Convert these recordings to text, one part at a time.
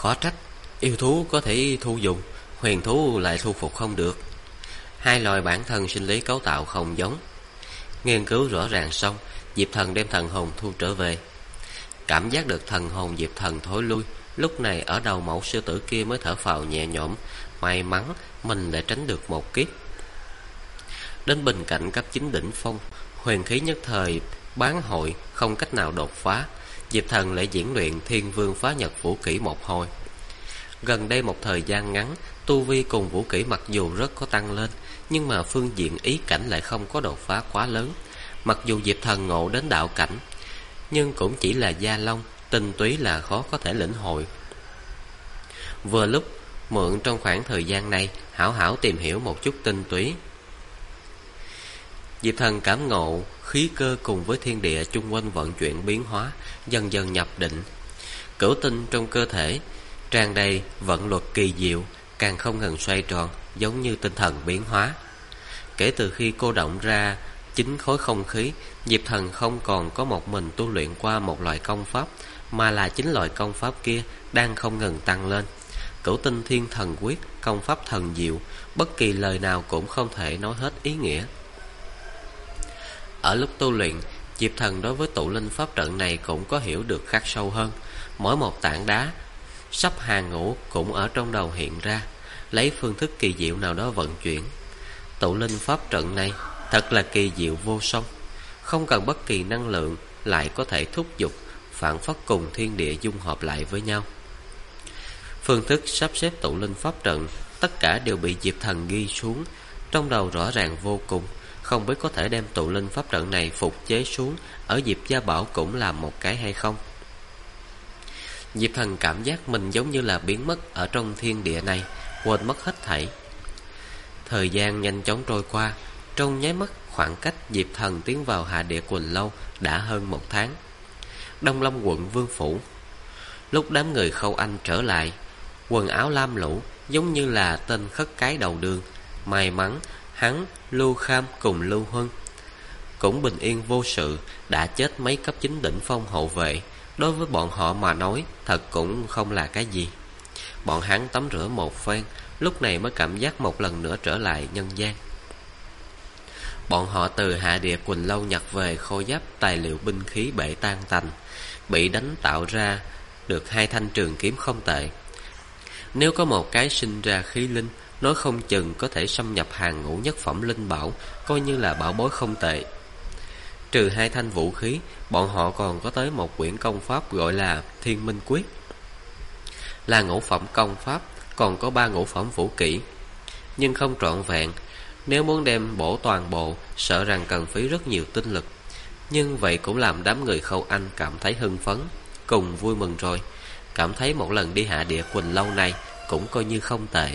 Khó trách yêu thú có thể thu dùng, huyền thú lại thu phục không được. Hai loài bản thân sinh lý cấu tạo không giống. Nghiên cứu rõ ràng xong, Diệp Thần đem thần hồn thu trở về. Cảm giác được thần hồn Diệp Thần thối lui, lúc này ở đầu mẫu sư tử kia mới thở phào nhẹ nhõm. May mắn mình đã tránh được một kiếp. Đến bình cảnh cấp 9 đỉnh phong, huyền khí nhất thời bán hội, không cách nào đột phá. Diệp Thần lại diễn luyện Thiên Vương Phá Nhật vũ kỹ một hồi. Gần đây một thời gian ngắn, tu vi cùng vũ kỹ mặc dù rất có tăng lên, nhưng mà phương diện ý cảnh lại không có đột phá quá lớn. Mặc dù Diệp Thần ngộ đến đạo cảnh, nhưng cũng chỉ là gia long, tinh túy là khó có thể lĩnh hội. Vừa lúc mượn trong khoảng thời gian này hảo hảo tìm hiểu một chút tinh túy. Diệp Thần cảm ngộ khí cơ cùng với thiên địa chung quanh vận chuyển biến hóa, dần dần nhập định. Cửu tinh trong cơ thể tràn đầy vận luật kỳ diệu, càng không ngừng xoay tròn, giống như tinh thần biến hóa. Kể từ khi cô động ra 9 khối không khí, Diệp Thần không còn có một mình tu luyện qua một loại công pháp, mà là 9 loại công pháp kia đang không ngừng tăng lên. Cửu tinh thiên thần quyết, công pháp thần diệu, bất kỳ lời nào cũng không thể nói hết ý nghĩa. Ở lúc tu luyện, Diệp Thần đối với tụ linh pháp trận này cũng có hiểu được khắc sâu hơn. Mỗi một tảng đá sắp hàng ngũ cũng ở trong đầu hiện ra, lấy phương thức kỳ diệu nào đó vận chuyển. Tụ linh pháp trận này thật là kỳ diệu vô song, không cần bất kỳ năng lượng lại có thể thúc giục, phản phất cùng thiên địa dung hợp lại với nhau. Phương thức sắp xếp tụ linh pháp trận tất cả đều bị Diệp Thần ghi xuống, trong đầu rõ ràng vô cùng. Không biết có thể đem tụ linh pháp trận này phục chế xuống ở Diệp Gia Bảo cũng là một cái hay không. Diệp Thần cảm giác mình giống như là biến mất ở trong thiên địa này, quên mất hết thảy. Thời gian nhanh chóng trôi qua, trong nháy mắt khoảng cách Diệp Thần tiến vào Hạ Địa Quỳnh Lâu đã hơn 1 tháng. Đông Lâm quận Vương Phủ. Lúc đám người Khâu Anh trở lại, quần áo lam lũ giống như là tên khất cái đầu đường. May mắn hắn, Lưu Kham cùng Lưu Huân cũng bình yên vô sự, đã chết mấy cấp 9 đỉnh phong hậu vệ. Đối với bọn họ mà nói, thật cũng không là cái gì. Bọn hắn tắm rửa một phen, lúc này mới cảm giác một lần nữa trở lại nhân gian. Bọn họ từ Hạ Địa Quỳnh Lâu nhặt về khôi giáp tài liệu binh khí bể tan tành, bị đánh tạo ra được 2 thanh trường kiếm không tệ. Nếu có một cái sinh ra khí linh, nói không chừng có thể xâm nhập hàng ngũ nhất phẩm linh bảo, coi như là bảo bối không tệ. Trừ 2 thanh vũ khí, bọn họ còn có tới một quyển công pháp gọi là Thiên Minh Quyết, là ngũ phẩm công pháp, còn có 3 ngũ phẩm vũ kỹ, nhưng không trọn vẹn. Nếu muốn đem bổ toàn bộ, sợ rằng cần phí rất nhiều tinh lực. Nhưng vậy cũng làm đám người Khâu Anh cảm thấy hưng phấn, cùng vui mừng rồi. Cảm thấy một lần đi Hạ Địa Quỳnh Lâu này cũng coi như không tệ.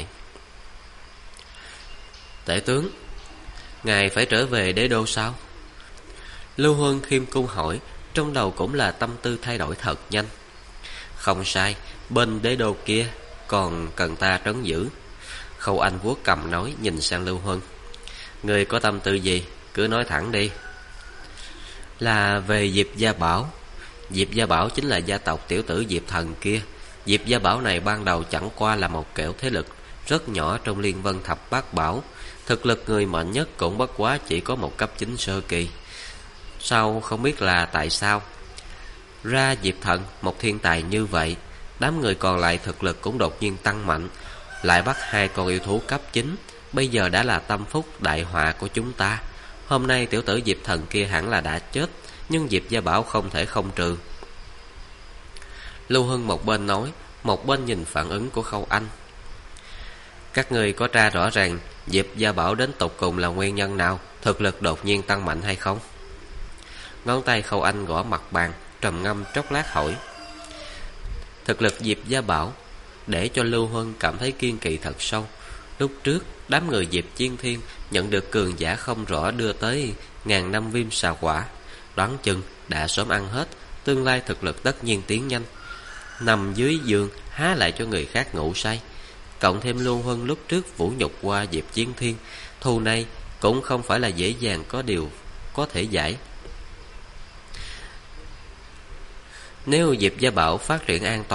Tể tướng, ngài phải trở về đế đô sao? Lưu Huân khiêm cung hỏi, trong đầu cũng là tâm tư thay đổi thật nhanh. Không sai, bên đế đô kia còn cần ta trấn giữ. Khâu Anh vuốt cằm nói, nhìn sang Lưu Huân, người có tâm tư gì cứ nói thẳng đi. Là về Diệp Gia Bảo. Diệp Gia Bảo chính là gia tộc tiểu tử Diệp Thần kia. Diệp Gia Bảo này ban đầu chẳng qua là một kẻo thế lực rất nhỏ trong Liên Vân Thập Bát Bảo. Thực lực người mạnh nhất cũng bất quá chỉ có một cấp 9 sơ kỳ. Sau không biết là tại sao ra Diệp Thần, một thiên tài như vậy, đám người còn lại thực lực cũng đột nhiên tăng mạnh, lại bắt 2 con yêu thú cấp 9. Bây giờ đã là tâm phúc đại họa của chúng ta. Hôm nay tiểu tử Diệp Thần kia hẳn là đã chết, nhưng Diệp Gia Bảo không thể không trừ. Lưu Hưng một bên nói, một bên nhìn phản ứng của Khâu Anh. Các người có tra rõ ràng Diệp Gia Bảo đến tột cùng là nguyên nhân nào, thực lực đột nhiên tăng mạnh hay không? Ngón tay Khâu Anh gõ mặt bàn, trầm ngâm chốc lát hỏi. Thực lực Diệp Gia Bảo để cho Lưu Huân cảm thấy kiên kỵ thật sâu. Lúc trước đám người Diệp Chiên Thiên nhận được cường giả không rõ đưa tới 1000 năm viêm xà quả, đoán chừng đã sớm ăn hết, tương lai thực lực tất nhiên tiến nhanh. Nằm dưới giường há lại cho người khác ngủ say. Cộng thêm Lưu Huân lúc trước vũ nhục qua Diệp Chiến Thiên, thù này cũng không phải là dễ dàng có điều có thể giải. Nếu Diệp Gia Bảo phát triển an toàn,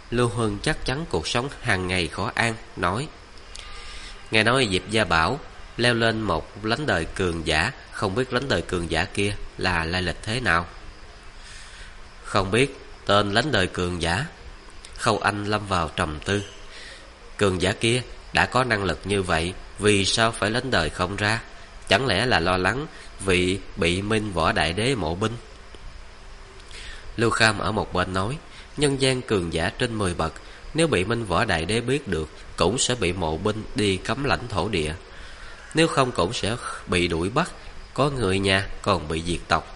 Lưu Huân chắc chắn cuộc sống hàng ngày khó an, nói: nghe nói Diệp Gia Bảo leo lên một lánh đời cường giả, không biết lánh đời cường giả kia là lai lịch thế nào? Không biết tên lánh đời cường giả. Khâu Anh lâm vào trầm tư. Cường giả kia đã có năng lực như vậy, vì sao phải lánh đời không ra? Chẳng lẽ là lo lắng vì bị Minh Võ Đại Đế mộ binh? Lưu Kham ở một bên nói: nhân gian cường giả trên 10 bậc, nếu bị Minh Võ Đại Đế biết được, cũng sẽ bị mộ binh đi cấm lãnh thổ địa. Nếu không cũng sẽ bị đuổi bắt, có người nhà còn bị diệt tộc.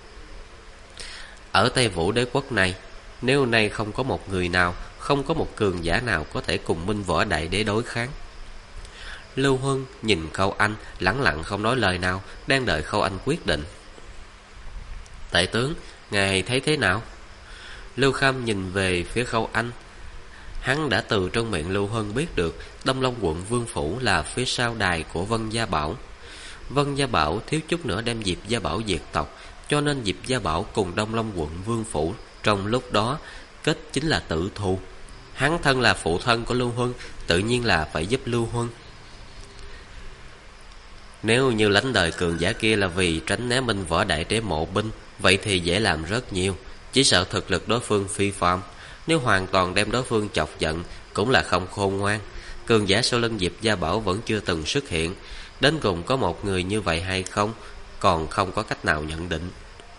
Ở Tây Vũ Đế quốc này, nếu nay không có một người nào, không có một cường giả nào có thể cùng Minh Võ Đại Đế đối kháng. Lưu Huân nhìn Khâu Anh, lẳng lặng không nói lời nào, đang đợi Khâu Anh quyết định. Tể tướng, ngài thấy thế nào? Lưu Kham nhìn về phía Khâu Anh. Hắn đã từ trong miệng Lưu Huân biết được Đông Long quận Vương Phủ là phía sau đài của Vân Gia Bảo. Vân Gia Bảo thiếu chút nữa đem Diệp Gia Bảo diệt tộc, cho nên Diệp Gia Bảo cùng Đông Long quận Vương Phủ trong lúc đó kết chính là tử thù. Hắn thân là phụ thân của Lưu Huân, tự nhiên là phải giúp Lưu Huân. Nếu như lãnh đời cường giả kia là vì tránh né Minh Võ Đại Đế mộ binh, vậy thì dễ làm rất nhiều. Chỉ sợ thực lực đối phương phi phàm, nếu hoàn toàn đem đối phương chọc giận cũng là không khôn ngoan. Cường giả sau lưng Diệp Gia Bảo vẫn chưa từng xuất hiện, đến cùng có một người như vậy hay không còn không có cách nào nhận định.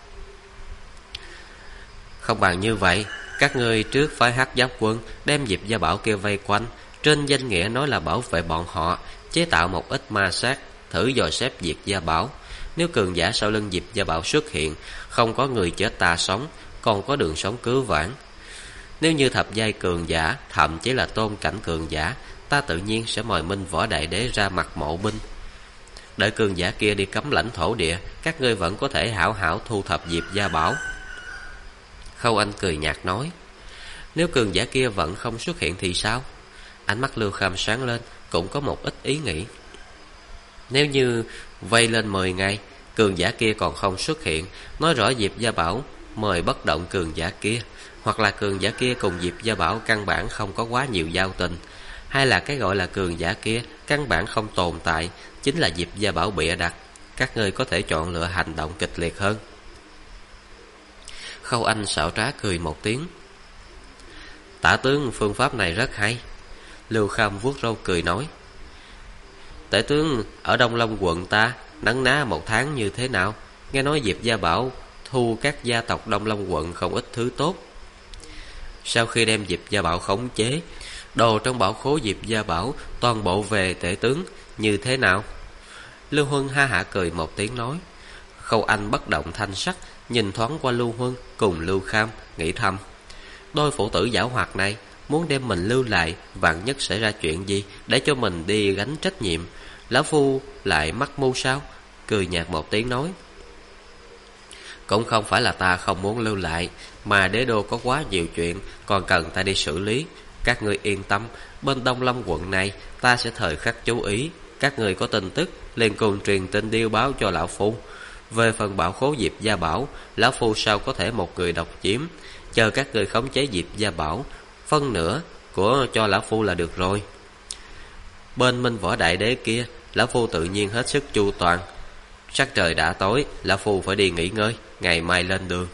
Không bằng như vậy, các ngươi trước phái Hắc Giáp quân đem Diệp Gia Bảo kia vây quanh, trên danh nghĩa nói là bảo vệ bọn họ, chế tạo một ít ma sát, thử dò xét Diệp Gia Bảo. Nếu cường giả sau lưng Diệp Gia Bảo xuất hiện, không có người chết ta sống, còn có đường sống cứu vãn. Nếu như thập giai cường giả, thậm chí là tôn cảnh cường giả, ta tự nhiên sẽ mời Minh Võ Đại Đế ra mặt mộ binh. Đợi cường giả kia đi cấm lãnh thổ địa, các ngươi vẫn có thể hảo hảo thu thập Diệp Gia Bảo. Khâu Anh cười nhạt nói: nếu cường giả kia vẫn không xuất hiện thì sao? Ánh mắt Lưu Kham sáng lên, cũng có một ít ý nghĩ. Nếu như vây lên 10 ngày, cường giả kia còn không xuất hiện, nói rõ Diệp Gia Bảo mời bất động cường giả kia, hoặc là cường giả kia cùng Diệp Gia Bảo căn bản không có quá nhiều giao tình, hay là cái gọi là cường giả kia căn bản không tồn tại, chính là Diệp Gia Bảo bịa đặt. Các ngươi có thể chọn lựa hành động kịch liệt hơn. Khâu Anh xảo trá cười một tiếng: tả tướng, phương pháp này rất hay. Lưu Kham vuốt râu cười nói: tể tướng, ở Đông Long quận ta nấn ná 1 tháng như thế nào? Nghe nói Diệp Gia Bảo thu các gia tộc Đông Long quận không ít thứ tốt. Sau khi đem Diệp Gia Bảo khống chế, đồ trong bảo khố Diệp Gia Bảo toàn bộ về tể tướng, như thế nào? Lưu Huân ha hả cười một tiếng nói. Khâu Anh bất động thanh sắc, nhìn thoáng qua Lưu Huân cùng Lưu Kham, nghĩ thầm: đôi phụ tử giảo hoạt này muốn đem mình lưu lại, vạn nhất xảy ra chuyện gì để cho mình đi gánh trách nhiệm. Lão phu lại mắc mưu sao? Cười nhạt một tiếng nói: cũng không phải là ta không muốn lưu lại, mà đế đô có quá nhiều chuyện còn cần ta đi xử lý. Các ngươi yên tâm, bên Đông Lâm quận này ta sẽ thời khắc chú ý. Các người có tin tức liền cùng truyền tin điêu báo cho lão phu. Về phần bảo khố Diệp Gia Bảo, lão phu sao có thể một người độc chiếm. Chờ các người khống chế Diệp Gia Bảo, phân nửa của cho lão phu là được rồi. Bên Minh Võ Đại Đế kia, lão phu tự nhiên hết sức chu toàn. Sắc trời đã tối, lão phu phải đi nghỉ ngơi, ngày mai lên đường.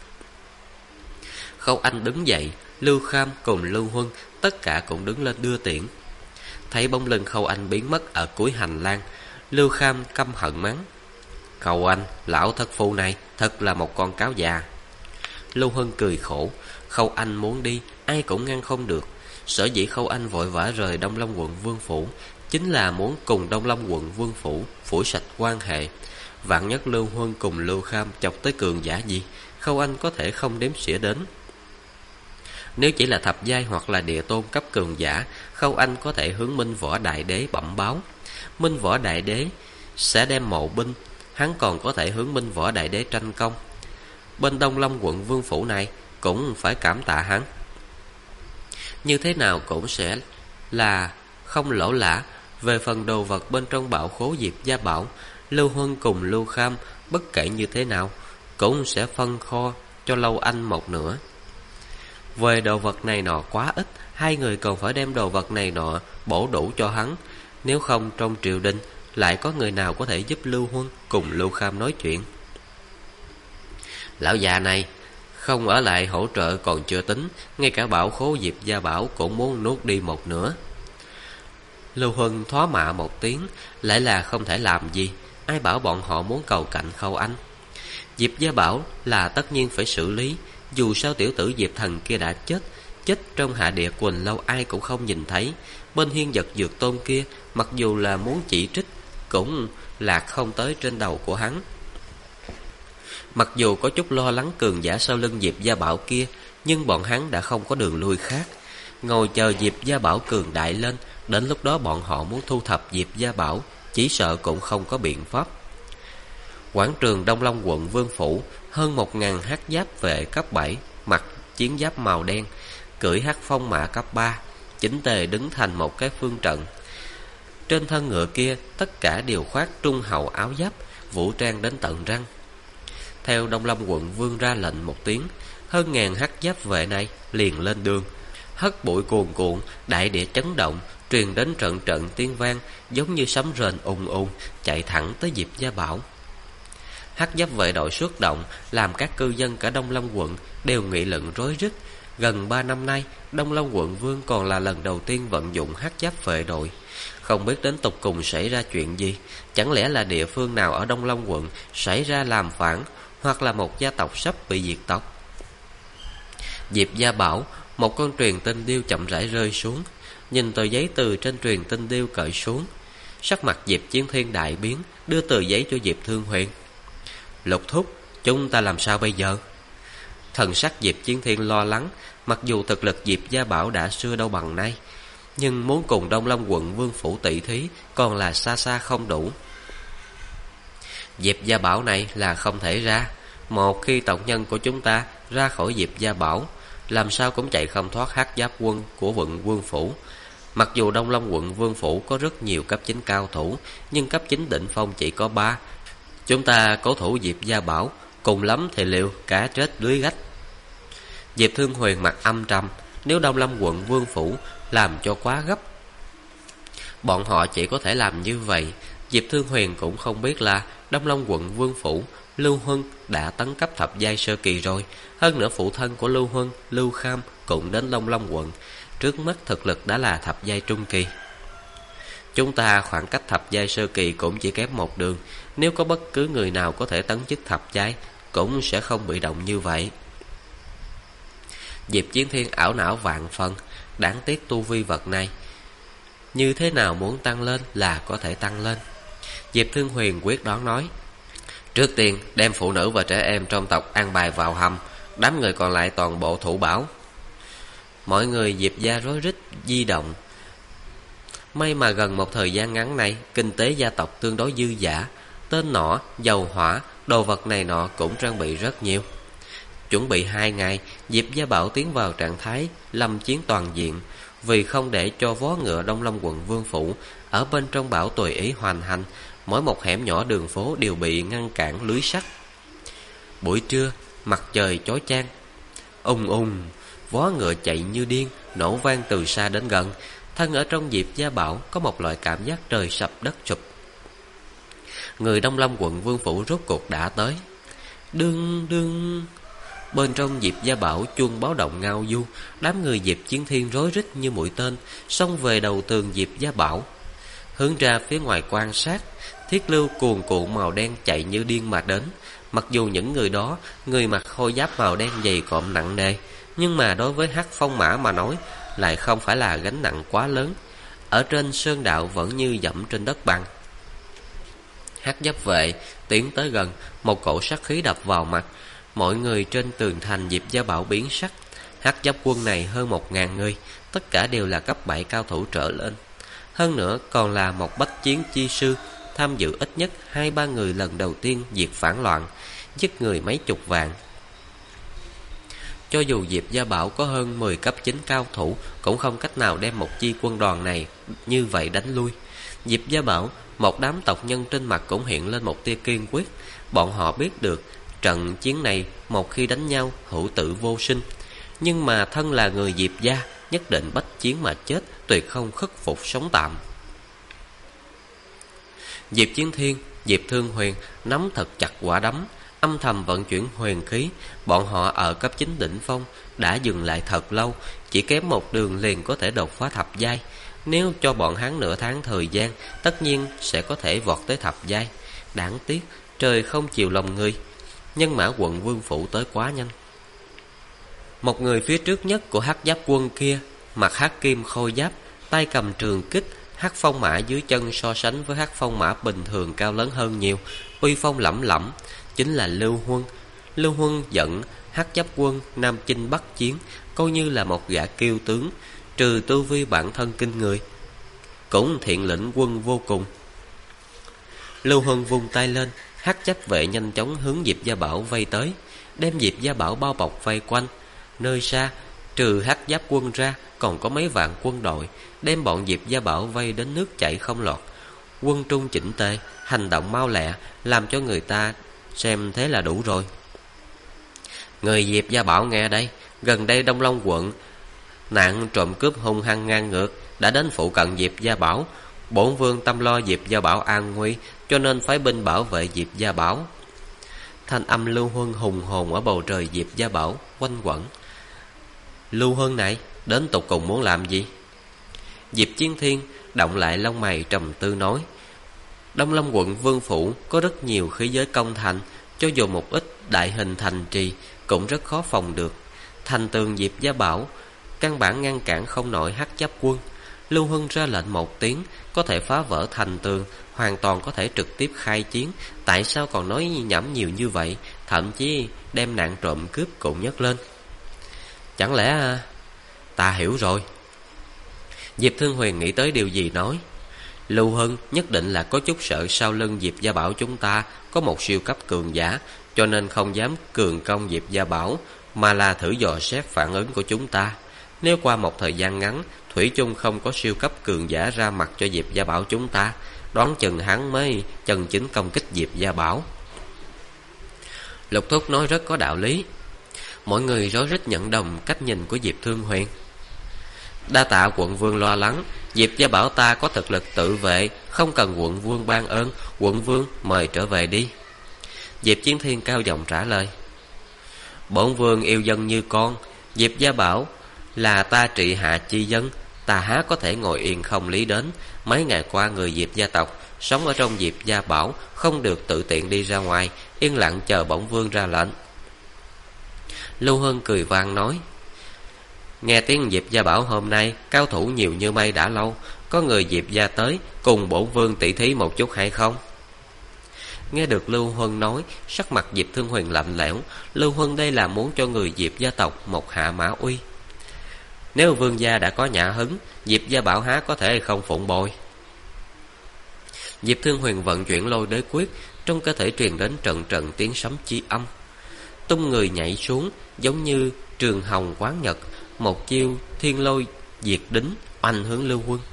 Khâu Anh đứng dậy, Lưu Kham cùng Lưu Huân tất cả cũng đứng lên đưa tiễn. Thấy bóng lưng Khâu Anh biến mất ở cuối hành lang, Lưu Kham căm hận mắng: Khâu Anh, lão thất phu này thật là một con cáo già. Lưu Huân cười khổ: Khâu Anh muốn đi, ai cũng ngăn không được. Sở dĩ Khâu Anh vội vã rời Đông Long quận Vương Phủ, chính là muốn cùng Đông Long quận Vương Phủ phủi sạch quan hệ. Vạn nhất Lưu Huân cùng Lưu Kham chọc tới cường giả gì, Khâu Anh có thể không đếm xỉa đến. Nếu chỉ là thập giai hoặc là địa tôn cấp cường giả, Khâu Anh có thể hướng Minh Võ Đại Đế bẩm báo. Minh Võ Đại Đế sẽ đem mộ binh, hắn còn có thể hướng Minh Võ Đại Đế tranh công. Bên Đông Long quận Vương Phủ này cũng phải cảm tạ hắn. Như thế nào cũng sẽ là không lỗ lã. Về phần đồ vật bên trong bảo khố Diệp Gia Bảo, Lưu Huân cùng Lưu Kham bất kể như thế nào cũng sẽ phân kho cho Lâu Anh một nửa. Về đồ vật này nọ quá ít, hai người còn phải đem đồ vật này nọ bổ đủ cho hắn. Nếu không trong triều đình lại có người nào có thể giúp Lưu Huân cùng Lưu Kham nói chuyện. Lão già này không ở lại hỗ trợ còn chưa tính, ngay cả bảo khố Diệp Gia Bảo cũng muốn nuốt đi một nửa. Lưu Huân thoá mạ một tiếng, lại là không thể làm gì. Ai bảo bọn họ muốn cầu cạnh Khâu Anh. Diệp Gia Bảo là tất nhiên phải xử lý. Dù sao tiểu tử Diệp Thần kia đã chết, chết trong hạ địa Quỳnh Lâu ai cũng không nhìn thấy. Bên Hiên Vật Dược Tôn kia, mặc dù là muốn chỉ trích, cũng lạc không tới trên đầu của hắn. Mặc dù có chút lo lắng cường giả sau lưng Diệp Gia Bảo kia, nhưng bọn hắn đã không có đường lui khác. Ngồi chờ Diệp Gia Bảo cường đại lên, đến lúc đó bọn họ muốn thu thập Diệp Gia Bảo, chỉ sợ cũng không có biện pháp. Quảng trường Đông Long quận Vương Phủ, hơn 1000 hắc giáp vệ cấp 7, mặc chiến giáp màu đen, cưỡi hắc phong mã cấp 3, chỉnh tề đứng thành một cái phương trận. Trên thân ngựa kia, tất cả đều khoác trung hậu áo giáp, vũ trang đến tận răng. Theo Đông Long quận Vương ra lệnh một tiếng, hơn ngàn hắc giáp vệ này liền lên đường. Hất bụi cuồn cuộn, đại địa chấn động, truyền đến trận trận tiếng vang, giống như sấm rền ùng ùng, chạy thẳng tới Diệp Gia Bảo. Hắc giáp vệ đội xuất động, làm các cư dân cả Đông Long quận đều nghị luận rối rít. Gần 3 năm nay, Đông Long quận Vương còn là lần đầu tiên vận dụng hắc giáp vệ đội. Không biết đến tục cùng xảy ra chuyện gì. Chẳng lẽ là địa phương nào ở Đông Long quận xảy ra làm phản, hoặc là một gia tộc sắp bị diệt tộc. Diệp Gia Bảo, một con truyền tinh điêu chậm rãi rơi xuống. Nhìn tờ giấy từ trên truyền tinh điêu cởi xuống, sắc mặt Diệp Chiến Thiên đại biến, đưa tờ giấy cho Diệp Thương Huyền. Lục thúc, chúng ta làm sao bây giờ? Thần sắc Diệp Chiến Thiên lo lắng. Mặc dù thực lực Diệp Gia Bảo đã xưa đâu bằng nay, nhưng muốn cùng Đông Long quận Vương Phủ tỷ thí còn là xa xa không đủ. Diệp Gia Bảo này là không thể ra. Một khi tộc nhân của chúng ta ra khỏi Diệp Gia Bảo, làm sao cũng chạy không thoát hắc giáp quân của quận Vương Phủ. Mặc dù Đông Long quận Vương Phủ có rất nhiều cấp 9 cao thủ, nhưng cấp 9 đỉnh phong chỉ có 3. Chúng ta cố thủ Diệp Gia Bảo, cùng lắm thì liệu cá chết lưới gách. Diệp Thương Huyền mặt âm trầm. Nếu Đông Long quận Vương Phủ làm cho quá gấp, bọn họ chỉ có thể làm như vậy. Diệp Thương Huyền cũng không biết là Đông Long quận Vương Phủ Lưu Huân đã tấn cấp thập giai sơ kỳ rồi. Hơn nữa phụ thân của Lưu Huân, Lưu Kham cũng đến Đông Long quận, trước mắt thực lực đã là thập giai trung kỳ. Chúng ta khoảng cách thập giai sơ kỳ cũng chỉ kém một đường. Nếu có bất cứ người nào có thể tấn chức thập giai, cũng sẽ không bị động như vậy. Diệp Chiến Thiên ảo não vạn phần. Đáng tiếc tu vi vật này như thế nào muốn tăng lên là có thể tăng lên. Diệp Thương Huyền quyết đoán nói, trước tiên đem phụ nữ và trẻ em trong tộc an bài vào hầm, đám người còn lại toàn bộ thủ bảo. Mọi người Diệp gia rối rít di động. May mà gần một thời gian ngắn này, kinh tế gia tộc tương đối dư dả. Tên nỏ, dầu hỏa, đồ vật này nọ cũng trang bị rất nhiều. Chuẩn bị 2 ngày, Diệp Gia Bảo tiến vào trạng thái lâm chiến toàn diện. Vì không để cho vó ngựa Đông Long quận Vương Phủ ở bên trong bảo tùy ý hoành hành, mỗi một hẻm nhỏ đường phố đều bị ngăn cản lưới sắt. Buổi trưa, mặt trời chói chang, ùng ùng, vó ngựa chạy như điên, nổ vang từ xa đến gần. Thân ở trong Diệp Gia Bảo có một loại cảm giác trời sập đất sụp. Người Đông Long quận Vương Phủ rốt cuộc đã tới. Đương đương, bên trong Diệp Gia Bảo chuông báo động ngao du. Đám người Diệp Chiến Thiên rối rít như mũi tên xông về đầu tường Diệp Gia Bảo, hướng ra phía ngoài quan sát. Thiết lưu cuồn cuộn màu đen chạy như điên mà đến. Mặc dù những người đó, người mặc khôi giáp màu đen dày cộm nặng nề, nhưng mà đối với hắc phong mã mà nói lại không phải là gánh nặng quá lớn. Ở trên sơn đạo vẫn như dẫm trên đất bằng. Hắc giáp vệ tiến tới gần, một cổ sát khí đập vào mặt. Mọi người trên tường thành Diệp Gia Bảo biến sắc. Hắc giáp quân này hơn 1000 người, tất cả đều là cấp 7 cao thủ trở lên. Hơn nữa còn là một bách chiến chi sư, tham dự ít nhất 2-3 người lần đầu tiên diệt phản loạn, giết người mấy chục vạn. Cho dù Diệp Gia Bảo có hơn 10 cấp 9 cao thủ, cũng không cách nào đem một chi quân đoàn này như vậy đánh lui. Diệp Gia Bảo, một đám tộc nhân trên mặt cũng hiện lên một tia kiên quyết. Bọn họ biết được trận chiến này một khi đánh nhau hữu tử vô sinh. nhưng mà thân là người Diệp gia, nhất định bách chiến mà chết, tuyệt không khuất phục sống tạm. Diệp Chiến Thiên, Diệp Thương Huyền nắm thật chặt quả đấm, âm thầm vận chuyển huyền khí. Bọn họ ở cấp 9 đỉnh phong đã dừng lại thật lâu, chỉ kém một đường liền có thể đột phá thập giai. Nếu cho bọn hắn nửa tháng thời gian, tất nhiên sẽ có thể vọt tới thập giai. Đáng tiếc trời không chiều lòng người, nhân mã quận Vương phủ tới quá nhanh. Một người phía trước nhất của hắc giáp quân kia mặc hắc kim khôi giáp, tay cầm trường kích. Hắc phong mã dưới chân so sánh với hắc phong mã bình thường cao lớn hơn nhiều, uy phong lẫm lẫm, chính là Lưu Huân. Lưu Huân dẫn hắc giáp quân Nam Chinh Bắc chiến, coi như là một gã kiêu tướng, trừ tu vi bản thân kinh người, cũng thiện lĩnh quân vô cùng. Lưu Huân vung tay lên, hắc giáp vệ nhanh chóng hướng Diệp Gia Bảo vây tới, đem Diệp Gia Bảo bao bọc vây quanh. Nơi xa, trừ hắc giáp quân ra, còn có mấy vạn quân đội, đem bọn Diệp Gia Bảo vây đến nước chảy không lọt. Quân trung chỉnh tề, hành động mau lẹ, làm cho người ta xem thế là đủ rồi. Người Diệp Gia Bảo nghe đây, gần đây Đông Long quận nạn trộm cướp hung hăng ngang ngược đã đến phụ cận Diệp Gia Bảo. Bổn vương tâm lo Diệp Gia Bảo an nguy, cho nên phái binh bảo vệ Diệp Gia Bảo. Thanh âm Lưu Huân hùng hồn ở bầu trời Diệp Gia Bảo quanh quẩn. Lưu Huân này đến tột cùng muốn làm gì? Diệp Chiến Thiên động lại lông mày trầm tư nói, Đông Long quận Vương phủ có rất nhiều khí giới công thành, cho dù một ít đại hình thành trì cũng rất khó phòng được. Thành tường Diệp Gia Bảo căn bản ngăn cản không nổi hắc giáp quân. Lưu Huân ra lệnh một tiếng, có thể phá vỡ thành tường, hoàn toàn có thể trực tiếp khai chiến. Tại sao còn nói nhảm nhiều như vậy, thậm chí đem nạn trộm cướp cũng nhấc lên? Chẳng lẽ ta hiểu rồi? Diệp Thương Huyền nghĩ tới điều gì nói, Lưu Huân nhất định là có chút sợ sau lưng Diệp Gia Bảo chúng ta có một siêu cấp cường giả, cho nên không dám cường công Diệp Gia Bảo, mà là thử dò xét phản ứng của chúng ta. Nếu qua một thời gian ngắn thủy chung không có siêu cấp cường giả ra mặt cho Diệp Gia Bảo chúng ta, đoán chừng hắn mới chân chính công kích Diệp Gia Bảo. Lục Thúc nói rất có đạo lý. Mọi người rối rít nhận đồng cách nhìn của Diệp Thương Huyền. Đa tạ quận vương lo lắng, Diệp Gia Bảo ta có thực lực tự vệ, không cần quận vương ban ơn. Quận vương mời trở về đi. Diệp Chiến Thiên cao giọng trả lời, bổn vương yêu dân như con, Diệp Gia Bảo là ta trị hạ chi dân, ta há có thể ngồi yên không lý đến. Mấy ngày qua người Diệp gia tộc sống ở trong Diệp Gia Bảo không được tự tiện đi ra ngoài, yên lặng chờ bổn vương ra lệnh. Lưu Hân cười vang nói, nghe tiếng Diệp Gia Bảo hôm nay cao thủ nhiều như mây đã lâu, có người Diệp gia tới cùng bổn vương tỷ thí một chút hay không? Nghe được Lưu Huân nói, sắc mặt Diệp Thương Huyền lạnh lẽo. Lưu Huân đây là muốn cho người Diệp gia tộc một hạ mã uy. Nếu vương gia đã có nhã hứng, Diệp Gia Bảo há có thể không phụng bồi. Diệp Thương Huyền vận chuyển lôi đế quyết, trong cơ thể truyền đến trận trận tiếng sấm chi âm. Tung người nhảy xuống, giống như trường hồng quán nhật, một chiêu thiên lôi diệt đính oanh hướng Lưu Huân.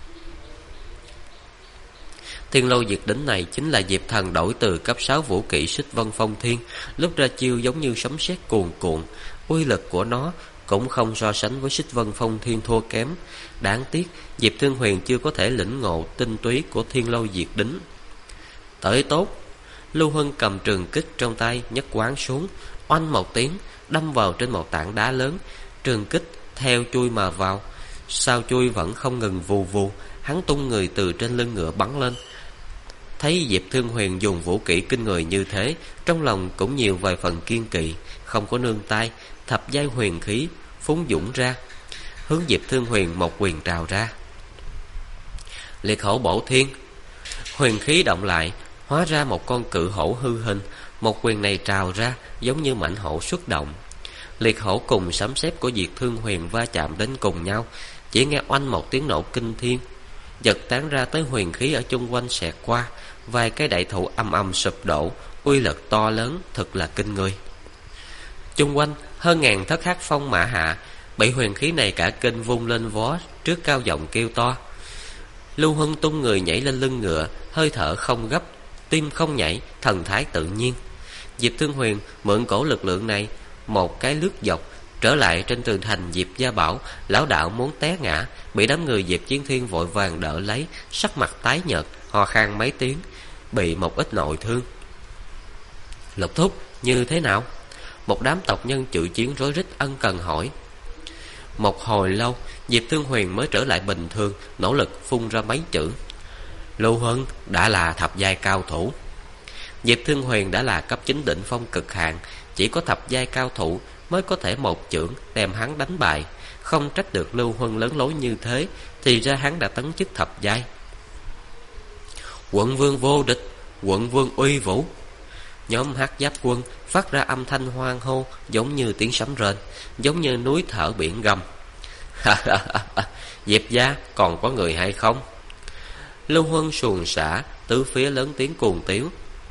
Thiên lôi diệt đính này chính là Diệp Thần đổi từ cấp 6 vũ kỹ Xích Vân Phong Thiên, lúc ra chiêu giống như sấm sét cuồn cuộn, uy lực của nó cũng không so sánh với Xích Vân Phong Thiên thua kém. Đáng tiếc Diệp Thương Huyền chưa có thể lĩnh ngộ tinh túy của thiên lôi diệt đính. Tới tốt. Lưu Hân cầm trường kích trong tay nhấc quán xuống, oanh một tiếng đâm vào trên một tảng đá lớn. Trường kích theo chui mà vào, sao chui vẫn không ngừng vù vù. Hắn tung người từ trên lưng ngựa bắn lên. Thấy Diệp Thương Huyền dùng vũ kỹ kinh người như thế, trong lòng cũng nhiều vài phần kiên kỵ, không có nương tay, thập giai huyền khí phúng dũng ra, hướng Diệp Thương Huyền một quyền trào ra. Liệt hổ bổ thiên. Huyền khí động lại, hóa ra một con cự hổ hư hình. Một quyền này trào ra giống như mãnh hổ xuất động. Liệt hổ cùng sấm sét của Diệp Thương Huyền va chạm đến cùng nhau, chỉ nghe oanh một tiếng nổ kinh thiên, giật tán ra tới huyền khí ở chung quanh xẹt qua, vài cái đại thụ âm âm sụp đổ, uy lực to lớn thật là kinh người. Chung quanh hơn ngàn thất hắc phong mã hạ bị huyền khí này cả kinh vung lên vó trước, cao giọng kêu to. Lưu Hân tung người nhảy lên lưng ngựa, hơi thở không gấp, tim không nhảy, thần thái tự nhiên. Diệp Thương Huyền mượn cổ lực lượng này một cái lướt dọc, Trở lại trên tường thành Diệp Gia Bảo, lão đạo muốn té ngã, bị đám người Diệp Chiến Thiên vội vàng đỡ lấy, sắc mặt tái nhợt, ho khan mấy tiếng, bị một ít nội thương. Lục thúc, như thế nào? Một đám tộc nhân chịu chiến rối rít ân cần hỏi. Một hồi lâu, Diệp Thương Huyền mới trở lại bình thường, nỗ lực phun ra mấy chữ. Lưu Huân đã là thập giai cao thủ. Diệp Thương Huyền đã là cấp 9 đỉnh phong cực hạn, chỉ có thập giai cao thủ mới có thể một chưởng đem hắn đánh bại. Không trách được Lưu Huân lớn lối như thế, thì ra hắn đã tấn chức thập giai. Quận vương vô địch, quận vương uy vũ. Nhóm Hắc Giáp quân phát ra âm thanh hoan hô, giống như tiếng sấm rền, giống như núi thở biển gầm. Diệp gia còn có người hay không? Lưu Huân suồng sã, tứ phía lớn tiếng cuồng tiếu.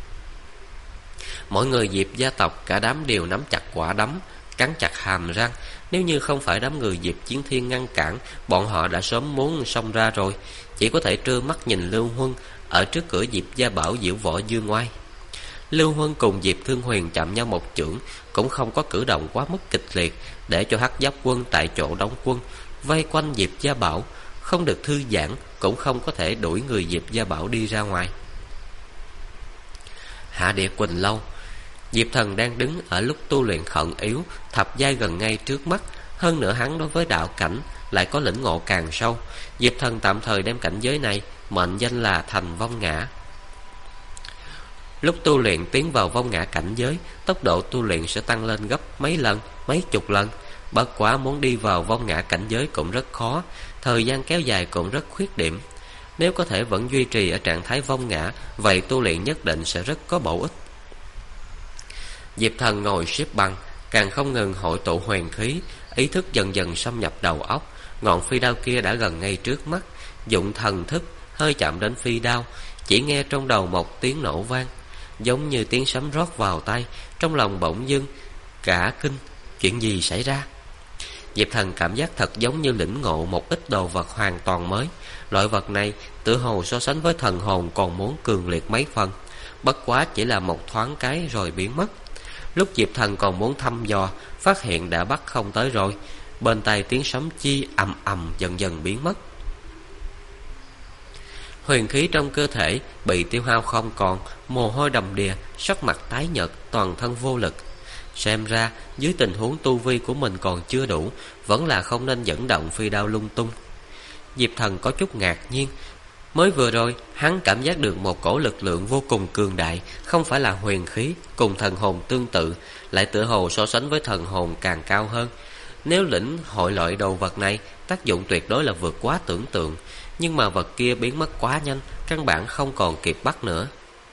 Mọi người Diệp gia tộc cả đám đều nắm chặt quả đấm, cắn chặt hàm răng. Nếu như không phải đám người Diệp Chiến Thiên ngăn cản, bọn họ đã sớm muốn xông ra rồi. Chỉ có thể trơ mắt nhìn Lưu Huân ở trước cửa Diệp Gia Bảo diễu võ dương ngoai. Lưu Huân cùng Diệp Thương Huyền chạm nhau một chưởng, cũng không có cử động quá mức kịch liệt, để cho Hắc Giáp quân tại chỗ đóng quân vây quanh Diệp Gia Bảo, không được thư giãn, cũng không có thể đuổi người Diệp Gia Bảo đi ra ngoài. Hạ Địa Quỳnh Lâu, Diệp Thần đang đứng ở lúc tu luyện khẩn yếu, thập giai gần ngay trước mắt. Hơn nữa hắn đối với đạo cảnh lại có lĩnh ngộ càng sâu. Diệp Thần tạm thời đem cảnh giới này mệnh danh là Thành Vong Ngã. Lúc tu luyện tiến vào vong ngã cảnh giới, tốc độ tu luyện sẽ tăng lên gấp mấy lần, mấy chục lần. Bất quá muốn đi vào vong ngã cảnh giới cũng rất khó, thời gian kéo dài cũng rất khuyết điểm. Nếu có thể vẫn duy trì ở trạng thái vong ngã, vậy tu luyện nhất định sẽ rất có bổ ích. Diệp Thần ngồi xếp bằng, càng không ngừng hội tụ huyền khí, ý thức dần dần xâm nhập đầu óc. Ngọn phi đao kia đã gần ngay trước mắt, dụng thần thức hơi chạm đến phi đao, chỉ nghe trong đầu một tiếng nổ vang, giống như tiếng sấm rót vào tay. Trong lòng bỗng dưng cả kinh, chuyện gì xảy ra? Diệp Thần cảm giác thật giống như lĩnh ngộ một ít đồ vật hoàn toàn mới. Loại vật này tựa hồ so sánh với thần hồn còn muốn cường liệt mấy phần. Bất quá chỉ là một thoáng cái rồi biến mất. Lúc Diệp Thần còn muốn thăm dò, phát hiện đã bắt không tới rồi. Bên tai tiếng sấm chi ầm ầm dần dần biến mất. Huyền khí trong cơ thể bị tiêu hao không còn, mồ hôi đầm đìa, sắc mặt tái nhợt, toàn thân vô lực. Xem ra dưới tình huống tu vi của mình còn chưa đủ, vẫn là không nên dẫn động phi đao lung tung. Diệp Thần có chút ngạc nhiên. Mới vừa rồi hắn cảm giác được một cổ lực lượng vô cùng cường đại, không phải là huyền khí, cùng thần hồn tương tự, lại tựa hồ so sánh với thần hồn càng cao hơn. Nếu lĩnh hội loại đồ vật này, tác dụng tuyệt đối là vượt quá tưởng tượng. Nhưng mà vật kia biến mất quá nhanh, căn bản không còn kịp bắt nữa.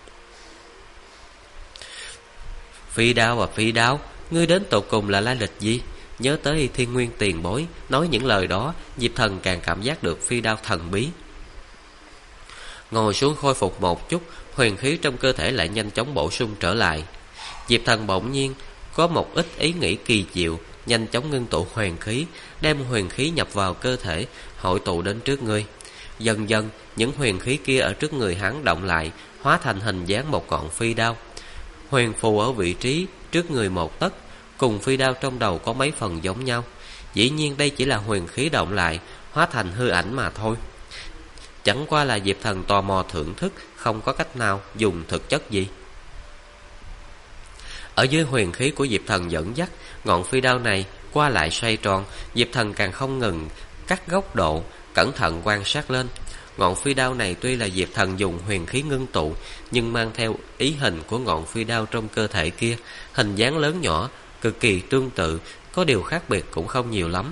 Phi đao và phi đao, ngươi đến tột cùng là lai lịch gì? Nhớ tới Thiên Nguyên tiền bối nói những lời đó, Diệp Thần càng cảm giác được phi đao thần bí. Ngồi xuống khôi phục một chút, huyền khí trong cơ thể lại nhanh chóng bổ sung trở lại. Diệp Thần bỗng nhiên có một ít ý nghĩ kỳ diệu, nhanh chóng ngưng tụ huyền khí, đem huyền khí nhập vào cơ thể, hội tụ đến trước người. Dần dần, những huyền khí kia ở trước người hắn động lại, hóa thành hình dáng một ngọn phi đao. Huyền phù ở vị trí trước người một tấc, cùng phi đao trong đầu có mấy phần giống nhau. Dĩ nhiên đây chỉ là huyền khí động lại, hóa thành hư ảnh mà thôi. Chẳng qua là Diệp Thần tò mò thưởng thức, không có cách nào dùng thực chất gì. Ở dưới huyền khí của Diệp Thần dẫn dắt, ngọn phi đao này qua lại xoay tròn. Diệp Thần càng không ngừng cắt góc độ, cẩn thận quan sát lên. Ngọn phi đao này tuy là Diệp Thần dùng huyền khí ngưng tụ, nhưng mang theo ý hình của ngọn phi đao trong cơ thể kia, hình dáng lớn nhỏ, cực kỳ tương tự, có điều khác biệt cũng không nhiều lắm.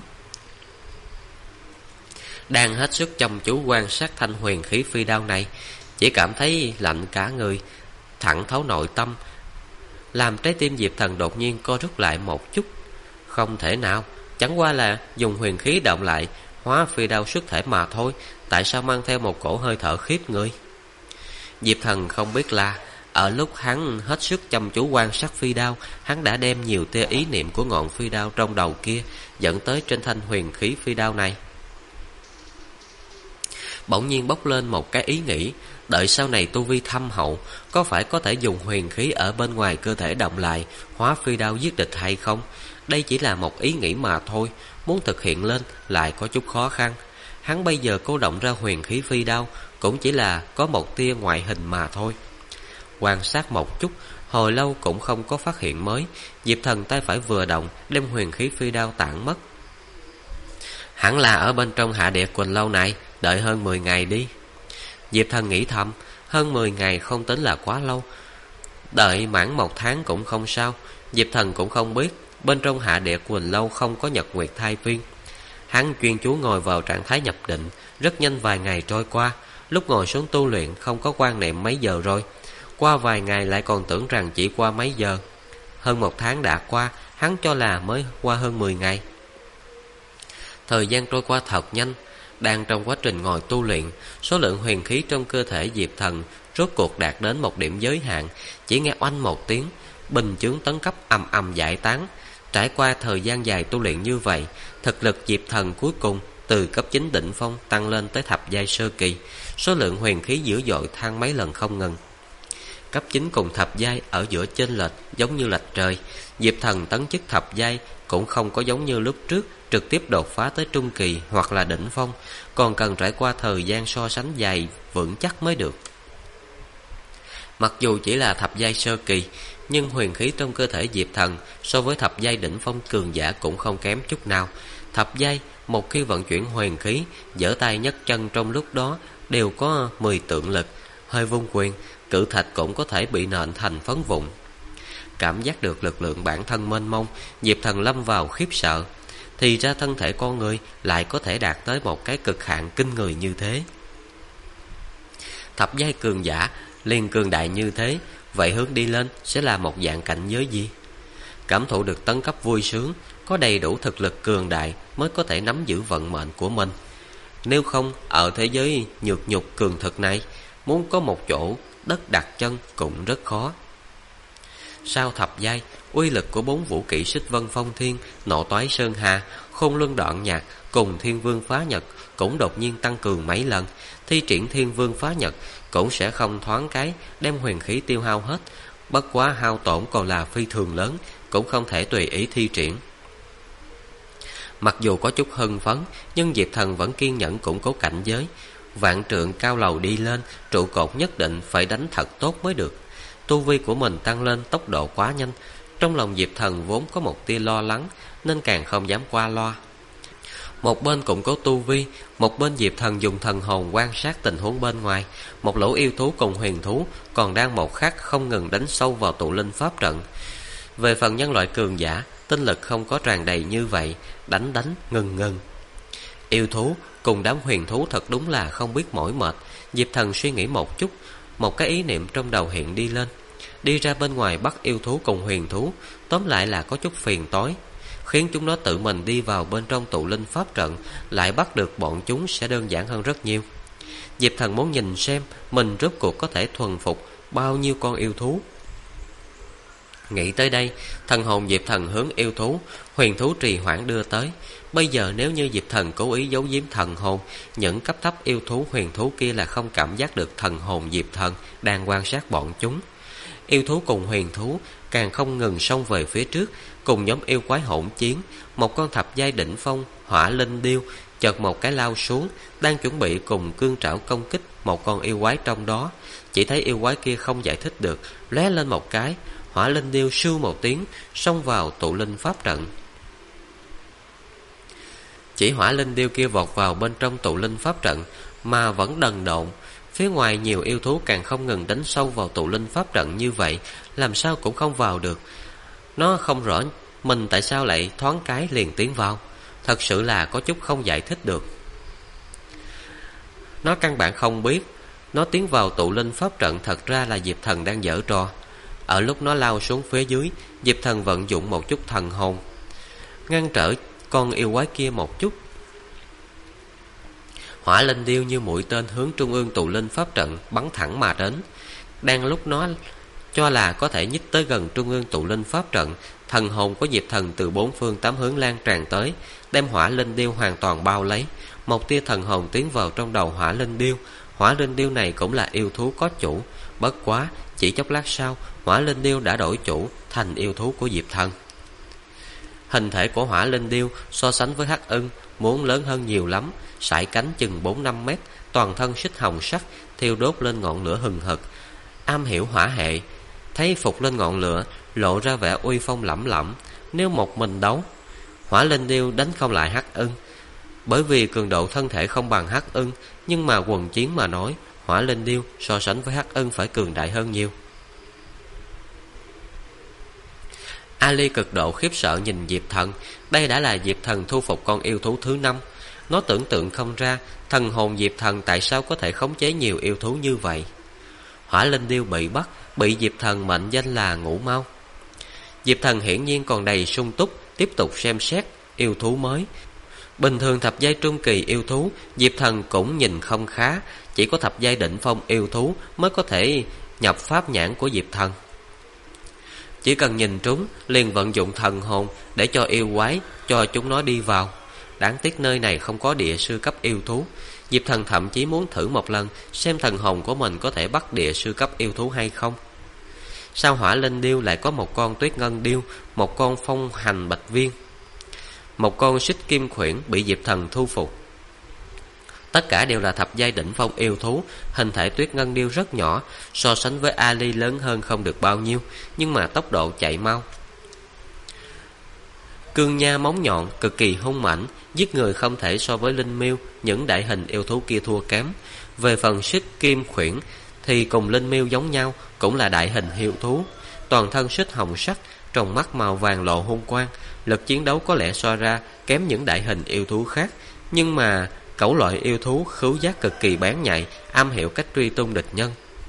Đang hết sức chăm chú quan sát thanh huyền khí phi đao này, chỉ cảm thấy lạnh cả người, thẳng thấu nội tâm, làm trái tim Diệp Thần đột nhiên co rút lại một chút. Không thể nào, chẳng qua là dùng huyền khí động lại, hóa phi đao xuất thể mà thôi, tại sao mang theo một cổ hơi thở khiếp người? Diệp Thần không biết là ở lúc hắn hết sức chăm chú quan sát phi đao, hắn đã đem nhiều tia ý niệm của ngọn phi đao trong đầu kia dẫn tới trên thanh huyền khí phi đao này. Bỗng nhiên bốc lên một cái ý nghĩ, đợi sau này tu vi thâm hậu, có phải có thể dùng huyền khí ở bên ngoài cơ thể động lại, hóa phi đao giết địch hay không? đây chỉ là một ý nghĩ mà thôi, muốn thực hiện lên lại có chút khó khăn. Hắn bây giờ cố động ra huyền khí phi đao cũng chỉ là có một tia ngoại hình mà thôi. Quan sát một chút, hồi lâu cũng không có phát hiện mới. Diệp Thần tay phải vừa động, đem huyền khí phi đao tản mất. Hẳn là ở bên trong Hạ Địa Quỳnh Lâu này, đợi hơn 10 ngày đi. Diệp Thần nghĩ thầm, hơn 10 ngày không tính là quá lâu, đợi mãn 1 tháng cũng không sao. Diệp Thần cũng không biết bên trong Hạ Địa Quỳnh Lâu không có nhật nguyệt thai phiên. Hắn chuyên chú ngồi vào trạng thái nhập định. Rất nhanh vài ngày trôi qua. Lúc ngồi xuống tu luyện không có quan niệm mấy giờ rồi. Qua vài ngày lại còn tưởng rằng chỉ qua mấy giờ. Hơn 1 tháng đã qua, hắn cho là mới qua hơn 10 ngày. Thời gian trôi qua thật nhanh. Đang trong quá trình ngồi tu luyện, số lượng huyền khí trong cơ thể Diệp Thần rốt cuộc đạt đến một điểm giới hạn. Chỉ nghe oanh một tiếng, bình chướng tấn cấp ầm ầm giải tán. Trải qua thời gian dài tu luyện như vậy, thực lực Diệp Thần cuối cùng từ cấp 9 đỉnh phong tăng lên tới thập giai sơ kỳ. Số lượng huyền khí dữ dội thăng mấy lần không ngừng. Cấp 9 cùng thập giai ở giữa chênh lệch giống như lệch trời. Diệp Thần tấn chức thập giai cũng không có giống như lúc trước trực tiếp đột phá tới trung kỳ hoặc là đỉnh phong, còn cần trải qua thời gian so sánh dài vững chắc mới được. Mặc dù chỉ là thập giai sơ kỳ, nhưng huyền khí trong cơ thể Diệp Thần so với thập giai đỉnh phong cường giả cũng không kém chút nào. Thập giai một khi vận chuyển huyền khí, giở tay nhấc chân trong lúc đó đều có 10 tượng lực, hơi vung quyền, cự thạch cũng có thể bị nện thành phấn vụn. Cảm giác được lực lượng bản thân mênh mông, Diệp Thần lâm vào khiếp sợ. Thì ra thân thể con người lại có thể đạt tới một cái cực hạn kinh người như thế. Thập giai cường giả liền cường đại như thế, vậy hướng đi lên sẽ là một dạng cảnh giới gì? Cảm thụ được tấn cấp vui sướng, có đầy đủ thực lực cường đại mới có thể nắm giữ vận mệnh của mình. Nếu không, ở thế giới nhược nhục cường thực này, muốn có một chỗ đất đặt chân cũng rất khó. Sau thập giai, uy lực của 4 vũ kỹ Xích Vân Phong Thiên, Nộ Toái Sơn Hà, Khôn Luân Đoạn Nhạc cùng Thiên Vương Phá Nhật cũng đột nhiên tăng cường mấy lần. Thi triển Thiên Vương Phá Nhật cũng sẽ không thoáng cái đem huyền khí tiêu hao hết, bất quá hao tổn còn là phi thường lớn, cũng không thể tùy ý thi triển. Mặc dù có chút hưng phấn, nhưng Diệp Thần vẫn kiên nhẫn củng cố cảnh giới. Vạn trượng cao lầu đi lên, trụ cột nhất định phải đánh thật tốt mới được. Tu vi của mình tăng lên tốc độ quá nhanh, trong lòng Diệp Thần vốn có một tia lo lắng, nên càng không dám qua loa. Một bên củng cố tu vi, một bên Diệp Thần dùng thần hồn quan sát tình huống bên ngoài. Một lũ yêu thú cùng huyền thú còn đang một khắc không ngừng đánh sâu vào tụ linh pháp trận. Về phần nhân loại cường giả, tinh lực không có tràn đầy như vậy, đánh ngừng. Yêu thú cùng đám huyền thú thật đúng là không biết mỏi mệt. Diệp Thần suy nghĩ một chút, một cái ý niệm trong đầu hiện đi lên. Đi ra bên ngoài bắt yêu thú cùng huyền thú, tóm lại là có chút phiền toái. Khiến chúng nó tự mình đi vào bên trong tụ linh pháp trận, lại bắt được bọn chúng sẽ đơn giản hơn rất nhiều. Diệp Thần muốn nhìn xem mình rốt cuộc có thể thuần phục bao nhiêu con yêu thú. Nghĩ tới đây, thần hồn Diệp Thần hướng yêu thú, huyền thú trì hoãn đưa tới. Bây giờ nếu như Diệp Thần cố ý giấu giếm thần hồn, những cấp thấp yêu thú huyền thú kia là không cảm giác được thần hồn Diệp Thần đang quan sát bọn chúng. Yêu thú cùng huyền thú càng không ngừng xông về phía trước, cùng nhóm yêu quái hỗn chiến. Một con thập giai đỉnh phong Hỏa Linh Điêu chợt một cái lao xuống, đang chuẩn bị cùng cương trảo công kích một con yêu quái trong đó. Chỉ thấy yêu quái kia không giải thích được, lóe lên một cái, Hỏa Linh Điêu sưu một tiếng xông vào tụ linh pháp trận. Chỉ Hỏa Linh Điêu kia vọt vào bên trong tụ linh pháp trận mà vẫn đần độn. Phía ngoài nhiều yêu thú càng không ngừng đánh sâu vào tụ linh pháp trận như vậy, làm sao cũng không vào được. Nó không rõ mình tại sao lại thoáng cái liền tiến vào, thật sự là có chút không giải thích được. Nó căn bản không biết, nó tiến vào tụ linh pháp trận thật ra là Diệp Thần đang giở trò. Ở lúc nó lao xuống phía dưới, Diệp Thần vận dụng một chút thần hồn, ngăn trở con yêu quái kia một chút. Hỏa Linh Điêu như mũi tên hướng trung ương tụ linh pháp trận bắn thẳng mà đến. Đang lúc nó cho là có thể nhích tới gần trung ương tụ linh pháp trận, thần hồn của Diệp Thần từ 4 phương 8 hướng lan tràn tới, đem Hỏa Linh Điêu hoàn toàn bao lấy. Một tia thần hồn tiến vào trong đầu Hỏa Linh Điêu. Hỏa Linh Điêu này cũng là yêu thú có chủ, bất quá chỉ chốc lát sau, Hỏa Linh Điêu đã đổi chủ thành yêu thú của Diệp Thần. Hình thể của Hỏa Linh Điêu so sánh với Hắc Ưng muốn lớn hơn nhiều lắm, sải cánh chừng 4-5 mét, toàn thân xích hồng sắc, thiêu đốt lên ngọn lửa hừng hực. Am hiểu hỏa hệ, thấy phục lên ngọn lửa, lộ ra vẻ uy phong lẫm lẫm. Nếu một mình đấu, Hỏa Linh Điêu đánh không lại Hắc Ưng. Bởi vì cường độ thân thể không bằng Hắc Ưng, nhưng mà quần chiến mà nói, Hỏa Linh Điêu so sánh với Hắc Ưng phải cường đại hơn nhiều. Ali cực độ khiếp sợ nhìn Diệp Thần. Đây đã là Diệp Thần thu phục con yêu thú thứ 5. Nó tưởng tượng không ra thần hồn Diệp Thần tại sao có thể khống chế nhiều yêu thú như vậy. Hỏa Linh Điêu bị bắt, bị Diệp Thần mệnh danh là Ngũ Mau. Diệp Thần hiển nhiên còn đầy sung túc, tiếp tục xem xét yêu thú mới. Bình thường thập giai trung kỳ yêu thú, Diệp Thần cũng nhìn không khá, chỉ có thập giai đỉnh phong yêu thú mới có thể nhập pháp nhãn của Diệp Thần. Chỉ cần nhìn trúng, liền vận dụng thần hồn để cho yêu quái, cho chúng nó đi vào. Đáng tiếc nơi này không có địa sư cấp yêu thú. Diệp Thần thậm chí muốn thử một lần, xem thần hồn của mình có thể bắt địa sư cấp yêu thú hay không. Sau Hỏa Linh Điêu lại có một con Tuyết Ngân Điêu, một con Phong Hành Bạch Viên, một con Xích Kim Khuyển bị Diệp Thần thu phục. Tất cả đều là thập giai đỉnh phong yêu thú. Hình thể Tuyết Ngân Điêu rất nhỏ, so sánh với Ali lớn hơn không được bao nhiêu, nhưng mà tốc độ chạy mau. Cương nha móng nhọn cực kỳ hung mãnh, giết người không thể so với Linh Miêu, những đại hình yêu thú kia thua kém. Về phần Xích Kim Khuyển thì cùng Linh Miêu giống nhau, cũng là đại hình yêu thú, toàn thân xích hồng sắc, trong mắt màu vàng lộ hung quang. Lực chiến đấu có lẽ so ra kém những đại hình yêu thú khác, nhưng mà cẩu loại yêu thú khứu giác cực kỳ bén nhạy, am hiểu cách truy tung địch nhân.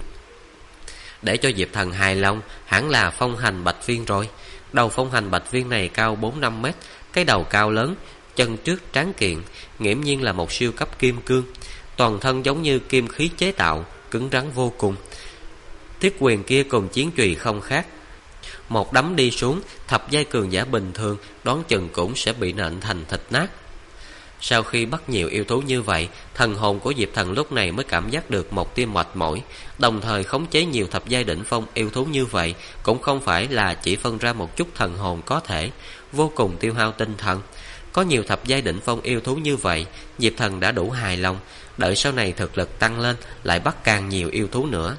Để cho Diệp Thần hài lòng, hẳn là Phong Hành Bạch Viên rồi. Đầu Phong Hành Bạch Viên này cao 4-5 mét, cái đầu cao lớn, chân trước tráng kiện, nghiễm nhiên là một siêu cấp kim cương. Toàn thân giống như kim khí chế tạo, cứng rắn vô cùng. Thiết quyền kia cùng chiến chùy không khác, một đấm đi xuống, thập giai cường giả bình thường đoán chừng cũng sẽ bị nện thành thịt nát. Sau khi bắt nhiều yêu thú như vậy, thần hồn của Diệp Thần lúc này mới cảm giác được một tia mệt mỏi. Đồng thời khống chế nhiều thập giai đỉnh phong yêu thú như vậy cũng không phải là chỉ phân ra một chút thần hồn có thể, vô cùng tiêu hao tinh thần. Có nhiều thập giai đỉnh phong yêu thú như vậy, Diệp Thần đã đủ hài lòng. Đợi sau này thực lực tăng lên, lại bắt càng nhiều yêu thú nữa.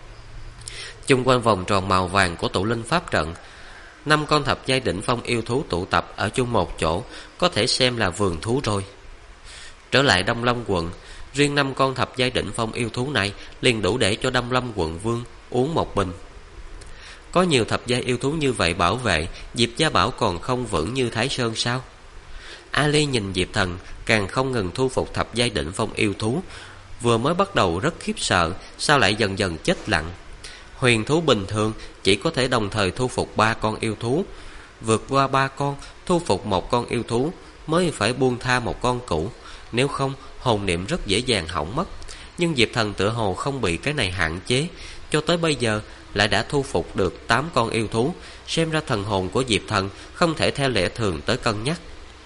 Chung quanh vòng tròn màu vàng của tụ linh pháp trận, 5 con thập giai đỉnh phong yêu thú tụ tập ở chung một chỗ, có thể xem là vườn thú rồi. Trở lại Đông Lâm quận, riêng 5 con thập giai đỉnh phong yêu thú này liền đủ để cho Đông Lâm quận vương uống một bình. Có nhiều thập giai yêu thú như vậy bảo vệ, Diệp Gia Bảo còn không vững như Thái Sơn sao? Ali nhìn Diệp Thần càng không ngừng thu phục thập giai đỉnh phong yêu thú, vừa mới bắt đầu rất khiếp sợ, sao lại dần dần chết lặng. Huyền thú bình thường chỉ có thể đồng thời thu phục 3 con yêu thú, vượt qua 3 con, thu phục một con yêu thú mới phải buông tha một con cũ, nếu không hồn niệm rất dễ dàng hỏng mất. Nhưng Diệp Thần tựa hồ không bị cái này hạn chế, cho tới bây giờ lại đã thu phục được 8 con yêu thú, xem ra thần hồn của Diệp Thần không thể theo lẽ thường tới cân nhắc.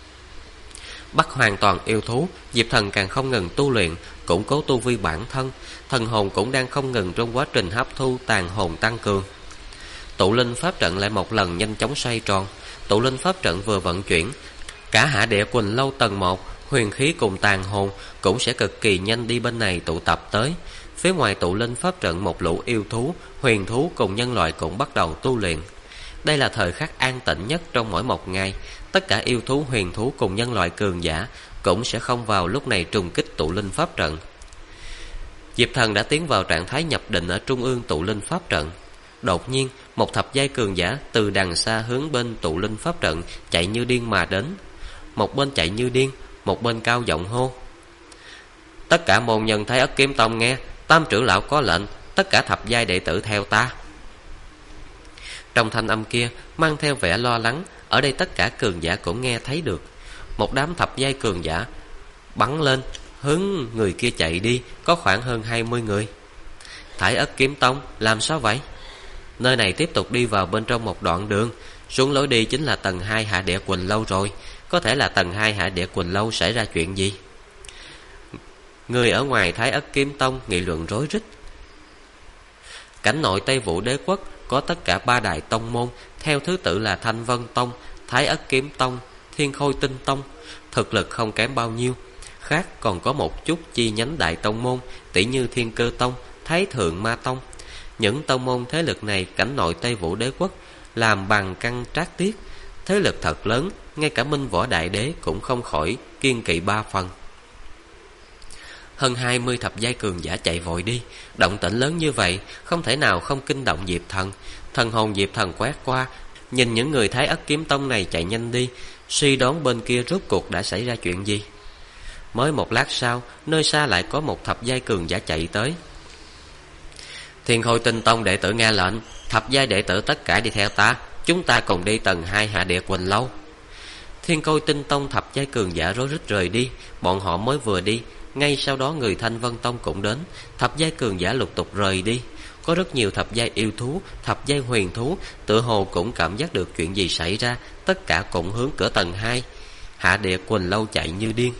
Bắt hoàn toàn yêu thú, Diệp Thần càng không ngừng tu luyện, củng cố tu vi bản thân. Thần hồn cũng đang không ngừng trong quá trình hấp thu tàn hồn tăng cường. Tụ linh pháp trận lại một lần nhanh chóng xoay tròn. Tụ linh pháp trận vừa vận chuyển, cả Hạ Địa Quỳnh Lâu tầng 1, huyền khí cùng tàn hồn cũng sẽ cực kỳ nhanh đi bên này tụ tập tới. Phía ngoài tụ linh pháp trận, một lũ yêu thú, huyền thú cùng nhân loại cũng bắt đầu tu luyện. Đây là thời khắc an tĩnh nhất trong mỗi một ngày. Tất cả yêu thú, huyền thú cùng nhân loại cường giả cũng sẽ không vào lúc này trùng kích tụ linh pháp trận. Diệp Thần đã tiến vào trạng thái nhập định ở trung ương tụ linh pháp trận. Đột nhiên, một thập giai cường giả từ đằng xa hướng bên tụ linh pháp trận chạy như điên mà đến. Một bên chạy như điên, một bên cao giọng hô: "Tất cả môn nhân Thái Ất Kiếm Tông nghe, Tam trưởng lão có lệnh, tất cả thập giai đệ tử theo ta." Trong thanh âm kia mang theo vẻ lo lắng, ở đây tất cả cường giả cũng nghe thấy được. Một đám thập giai cường giả bắn lên hướng người kia chạy đi, có khoảng hơn 20 người. Thái Ất Kiếm Tông làm sao vậy? Nơi này tiếp tục đi vào bên trong một đoạn đường, xuống lối đi chính là tầng 2 Hạ Địa Quỳnh Lâu rồi. Có thể là tầng 2 Hạ Địa Quỳnh Lâu xảy ra chuyện gì? Người ở ngoài Thái Ất Kiếm Tông nghị luận rối rít. Cảnh nội Tây Vũ Đế Quốc có tất cả 3 đại tông môn, theo thứ tự là Thanh Vân Tông, Thái Ất Kiếm Tông, Thiên Khôi Tinh Tông, thực lực không kém bao nhiêu. Khác còn có một chút chi nhánh đại tông môn, tỷ như Thiên Cơ Tông, Thái Thượng Ma Tông. Những tông môn thế lực này cảnh nội Tây Vũ Đế quốc làm bằng căn trác tiết, thế lực thật lớn, ngay cả Minh Võ Đại Đế cũng không khỏi kiêng kỵ ba phần. Hơn 20 thập giai cường giả chạy vội đi, động tĩnh lớn như vậy không thể nào không kinh động Diệp Thần. Thần hồn Diệp Thần quét qua, nhìn những người Thái Ất Kiếm Tông này chạy nhanh đi, suy đoán bên kia rốt cuộc đã xảy ra chuyện gì. Mới một lát sau, nơi xa lại có một thập giai cường giả chạy tới. Thiên Khôi Tinh Tông đệ tử nghe lệnh, thập giai đệ tử tất cả đi theo ta, chúng ta cùng đi tầng 2 Hạ Địa Quỳnh Lâu. Thiên Khôi Tinh Tông thập giai cường giả rối rít rời đi, bọn họ mới vừa đi, ngay sau đó người Thanh Vân Tông cũng đến, thập giai cường giả lục tục rời đi. Có rất nhiều thập giai yêu thú, thập giai huyền thú, tựa hồ cũng cảm giác được chuyện gì xảy ra, tất cả cũng hướng cửa tầng 2 Hạ Địa Quỳnh Lâu chạy như điên.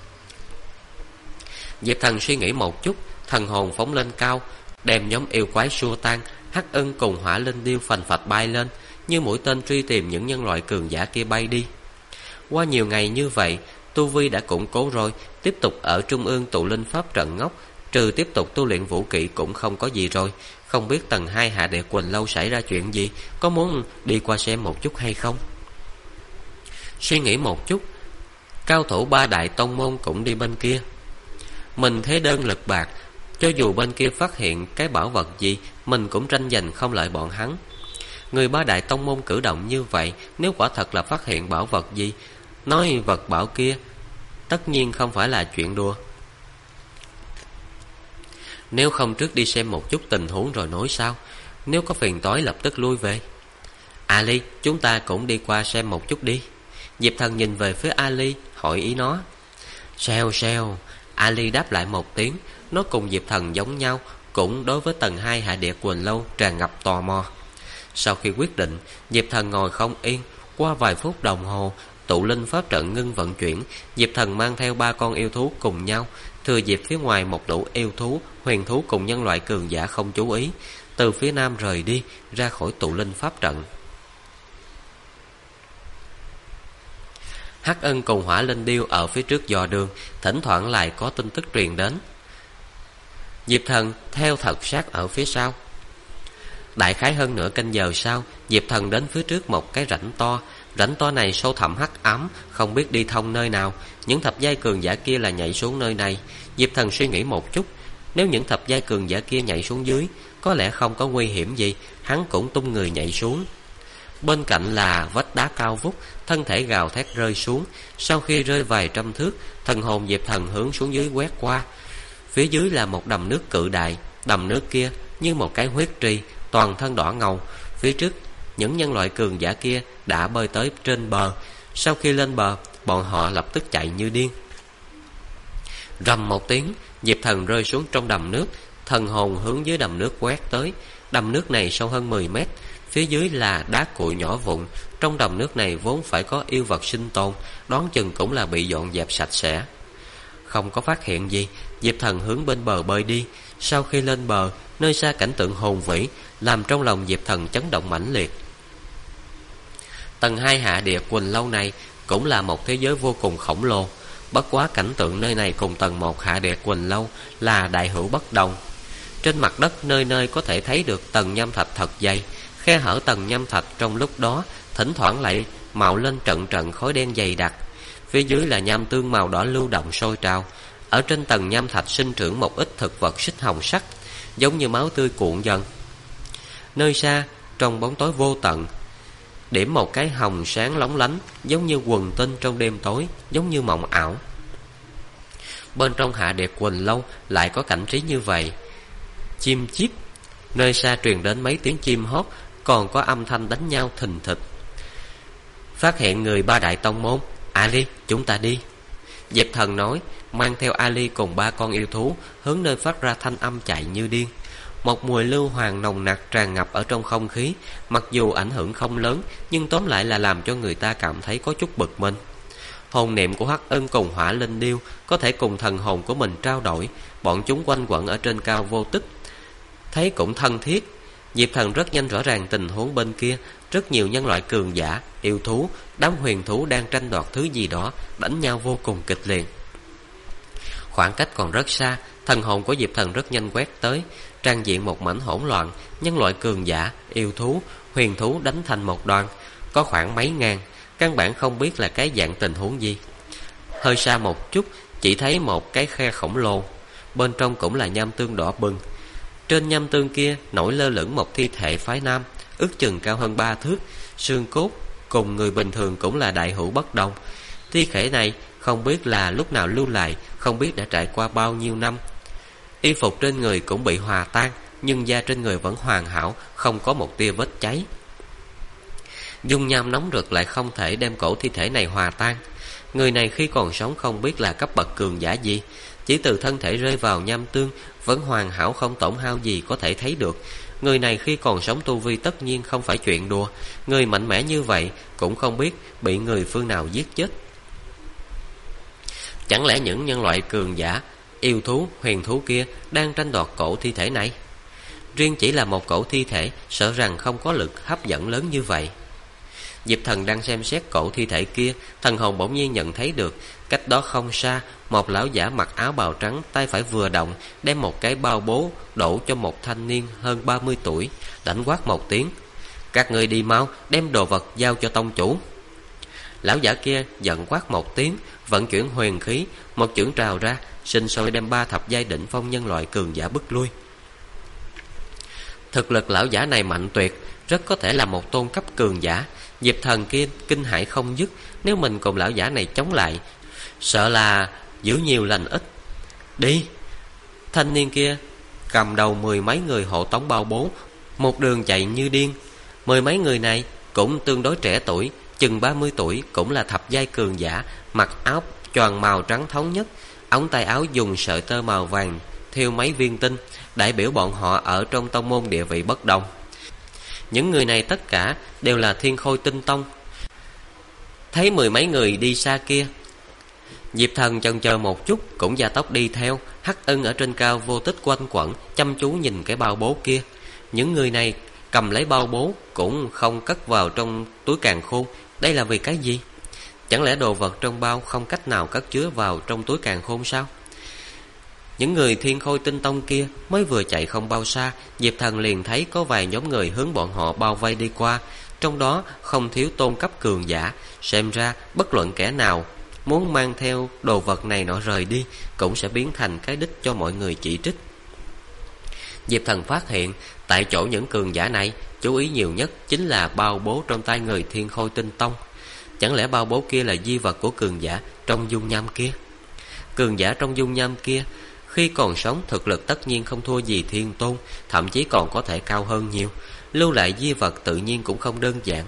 Diệp Thần suy nghĩ một chút, thần hồn phóng lên cao, đem nhóm yêu quái xua tan. Hắc Ưng cùng Hỏa Linh Điêu phành phạch bay lên, như mũi tên truy tìm những nhân loại cường giả kia bay đi. Qua nhiều ngày như vậy, tu vi đã củng cố rồi, tiếp tục ở trung ương tụ linh pháp trận ngốc, trừ tiếp tục tu luyện vũ kỹ cũng không có gì rồi. Không biết tầng 2 Hạ Địa Quỳnh Lâu xảy ra chuyện gì, có muốn đi qua xem một chút hay không? Suy nghĩ một chút, cao thủ ba đại tông môn cũng đi bên kia. Mình thế đơn lực bạc, cho dù bên kia phát hiện cái bảo vật gì, mình cũng tranh giành không lợi bọn hắn. Người ba đại tông môn cử động như vậy, nếu quả thật là phát hiện bảo vật gì, nói vật bảo kia tất nhiên không phải là chuyện đùa. Nếu không trước đi xem một chút tình huống rồi nói sao? Nếu có phiền toái lập tức lui về. Ali, chúng ta cũng đi qua xem một chút đi. Diệp Thần nhìn về phía Ali, hỏi ý nó. Xèo xèo. Ali đáp lại một tiếng. Nó cùng Diệp Thần giống nhau, cũng đối với tầng 2 Hạ Địa Quỳnh Lâu tràn ngập tò mò. Sau khi quyết định, Diệp Thần ngồi không yên. Qua vài phút đồng hồ, tụ linh pháp trận ngưng vận chuyển. Diệp Thần mang theo 3 con yêu thú cùng nhau, thừa dịp phía ngoài một lũ yêu thú, huyền thú cùng nhân loại cường giả không chú ý, từ phía nam rời đi, ra khỏi tụ linh pháp trận. Hắc Ân cùng Hỏa Linh Điêu ở phía trước dò đường, thỉnh thoảng lại có tin tức truyền đến. Diệp Thần theo thật sát ở phía sau. Đại khái hơn nửa canh giờ sau, Diệp Thần đến phía trước một cái rãnh to. Rãnh to này sâu thẳm hắc ám, không biết đi thông nơi nào. Những thập giai cường giả kia là nhảy xuống nơi này. Diệp Thần suy nghĩ một chút, nếu những thập giai cường giả kia nhảy xuống dưới, có lẽ không có nguy hiểm gì, hắn cũng tung người nhảy xuống. Bên cạnh là vách đá cao vút, thân thể gào thét rơi xuống. Sau khi rơi vài trăm thước, thần hồn Diệp Thần hướng xuống dưới quét qua. Phía dưới là một đầm nước cự đại. Đầm nước kia như một cái huyết trì, toàn thân đỏ ngầu. Phía trước những nhân loại cường giả kia đã bơi tới trên bờ. Sau khi lên bờ, bọn họ lập tức chạy như điên. Rầm một tiếng, Diệp Thần rơi xuống trong đầm nước. Thần hồn hướng dưới đầm nước quét tới. Đầm nước này sâu hơn 10 mét. Phía dưới là đá cuội nhỏ vụn. Trong đầm nước này vốn phải có yêu vật sinh tồn, đoán chừng cũng là bị dọn dẹp sạch sẽ. Không có phát hiện gì, Diệp Thần hướng bên bờ bơi đi. Sau khi lên bờ, nơi xa cảnh tượng hùng vĩ làm trong lòng Diệp Thần chấn động mãnh liệt. Tầng 2 Hạ Địa Quỳnh Lâu này cũng là một thế giới vô cùng khổng lồ. Bất quá cảnh tượng nơi này cùng tầng 1 Hạ Địa Quỳnh Lâu là đại hữu bất đồng. Trên mặt đất nơi nơi có thể thấy được tầng nham thạch thật dày. Khe hở tầng nham thạch trong lúc đó thỉnh thoảng lại mạo lên trận trận khói đen dày đặc. Phía dưới là nham tương màu đỏ lưu động sôi trào. Ở trên tầng nham thạch sinh trưởng một ít thực vật xích hồng sắc, giống như máu tươi cuộn dần. Nơi xa, trong bóng tối vô tận, điểm một cái hồng sáng lóng lánh, giống như quần tinh trong đêm tối, giống như mộng ảo. Bên trong Hạ Địa Quỳnh Lâu lại có cảnh trí như vậy. Chim chíp, nơi xa truyền đến mấy tiếng chim hót, còn có âm thanh đánh nhau thình thịch. Phát hiện người ba đại tông môn. Ali, chúng ta đi. Diệp Thần nói, mang theo Ali cùng 3 con yêu thú hướng nơi phát ra thanh âm chạy như điên. Một mùi lưu hoàng nồng nặc tràn ngập ở trong không khí, mặc dù ảnh hưởng không lớn, nhưng tóm lại là làm cho người ta cảm thấy có chút bực mình. Hồn niệm của Hắc Ân cùng Hỏa Linh Điêu có thể cùng thần hồn của mình trao đổi, bọn chúng quanh quẩn ở trên cao vô tích, thấy cũng thân thiết. Diệp Thần rất nhanh rõ ràng tình huống bên kia. Rất nhiều nhân loại cường giả, yêu thú, đám huyền thú đang tranh đoạt thứ gì đó, đánh nhau vô cùng kịch liệt. Khoảng cách còn rất xa, thần hồn của Diệp Thần rất nhanh quét tới, trang diện một mảnh hỗn loạn. Nhân loại cường giả, yêu thú, huyền thú đánh thành một đoàn, có khoảng mấy ngàn, căn bản không biết là cái dạng tình huống gì. Hơi xa một chút, chỉ thấy một cái khe khổng lồ, bên trong cũng là nham tương đỏ bừng. Trên nham tương kia nổi lơ lửng một thi thể phái nam, ước chừng cao hơn 3 thước, xương cốt cùng người bình thường cũng là đại hữu bất đồng. Thi thể này không biết là lúc nào lưu lại, không biết đã trải qua bao nhiêu năm. Y phục trên người cũng bị hòa tan, nhưng da trên người vẫn hoàn hảo, không có một tia vết cháy. Dung nham nóng rực lại không thể đem cổ thi thể này hòa tan. Người này khi còn sống không biết là cấp bậc cường giả gì, chỉ từ thân thể rơi vào nham tương vẫn hoàn hảo không tổn hao gì có thể thấy được. Người này khi còn sống tu vi tất nhiên không phải chuyện đùa. Người mạnh mẽ như vậy cũng không biết bị người phương nào giết chết. Chẳng lẽ những nhân loại cường giả, yêu thú, huyền thú kia đang tranh đoạt cổ thi thể này? Riêng chỉ là một cổ thi thể, sợ rằng không có lực hấp dẫn lớn như vậy. Diệp Thần đang xem xét cổ thi thể kia, thần hồn bỗng nhiên nhận thấy được cách đó không xa, một lão giả mặc áo bào trắng, tay phải vừa động, đem một cái bao bố đổ cho một thanh niên hơn 30 tuổi, đánh quát một tiếng: "Các người đi mau, đem đồ vật giao cho tông chủ." Lão giả kia giận quát một tiếng, vận chuyển huyền khí, một chưởng trào ra, sinh sôi đem 3 thập giai đỉnh phong nhân loại cường giả bức lui. Thực lực lão giả này mạnh tuyệt, rất có thể là một tôn cấp cường giả. Diệp Thần kia kinh hãi không dứt, nếu mình cùng lão giả này chống lại, sợ là giữ nhiều lành ít. Đi! Thanh niên kia cầm đầu 10 mấy người hộ tống bao bố, một đường chạy như điên. 10 mấy người này cũng tương đối trẻ tuổi, chừng 30 tuổi, cũng là thập giai cường giả, mặc áo choàng màu trắng thống nhất, ống tay áo dùng sợi tơ màu vàng thêu mấy viên tinh, đại biểu bọn họ ở trong tông môn địa vị bất đồng. Những người này tất cả đều là Thiên Khôi Tinh Tông. Thấy 10 mấy người đi xa kia, Diệp Thần chần chờ một chút, cũng gia tốc đi theo. Hắc Ưng ở trên cao vô tích quanh quẩn, chăm chú nhìn cái bao bố kia. Những người này cầm lấy bao bố cũng không cất vào trong túi càn khôn. Đây là vì cái gì? Chẳng lẽ đồ vật trong bao không cách nào cất chứa vào trong túi càn khôn sao? Những người Thiên Khôi Tinh Tông kia mới vừa chạy không bao xa, Diệp Thần liền thấy có vài nhóm người hướng bọn họ bao vây đi qua, trong đó không thiếu tôn cấp cường giả. Xem ra bất luận kẻ nào muốn mang theo đồ vật này nọ rời đi cũng sẽ biến thành cái đích cho mọi người chỉ trích. Diệp Thần phát hiện tại chỗ những cường giả này chú ý nhiều nhất chính là bao bố trong tay người Thiên Khôi Tinh Tông. Chẳng lẽ bao bố kia là di vật của cường giả trong dung nham kia? Cường giả trong dung nham kia khi còn sống thực lực tất nhiên không thua gì Thiên Tôn, thậm chí còn có thể cao hơn nhiều. Lưu lại di vật tự nhiên cũng không đơn giản.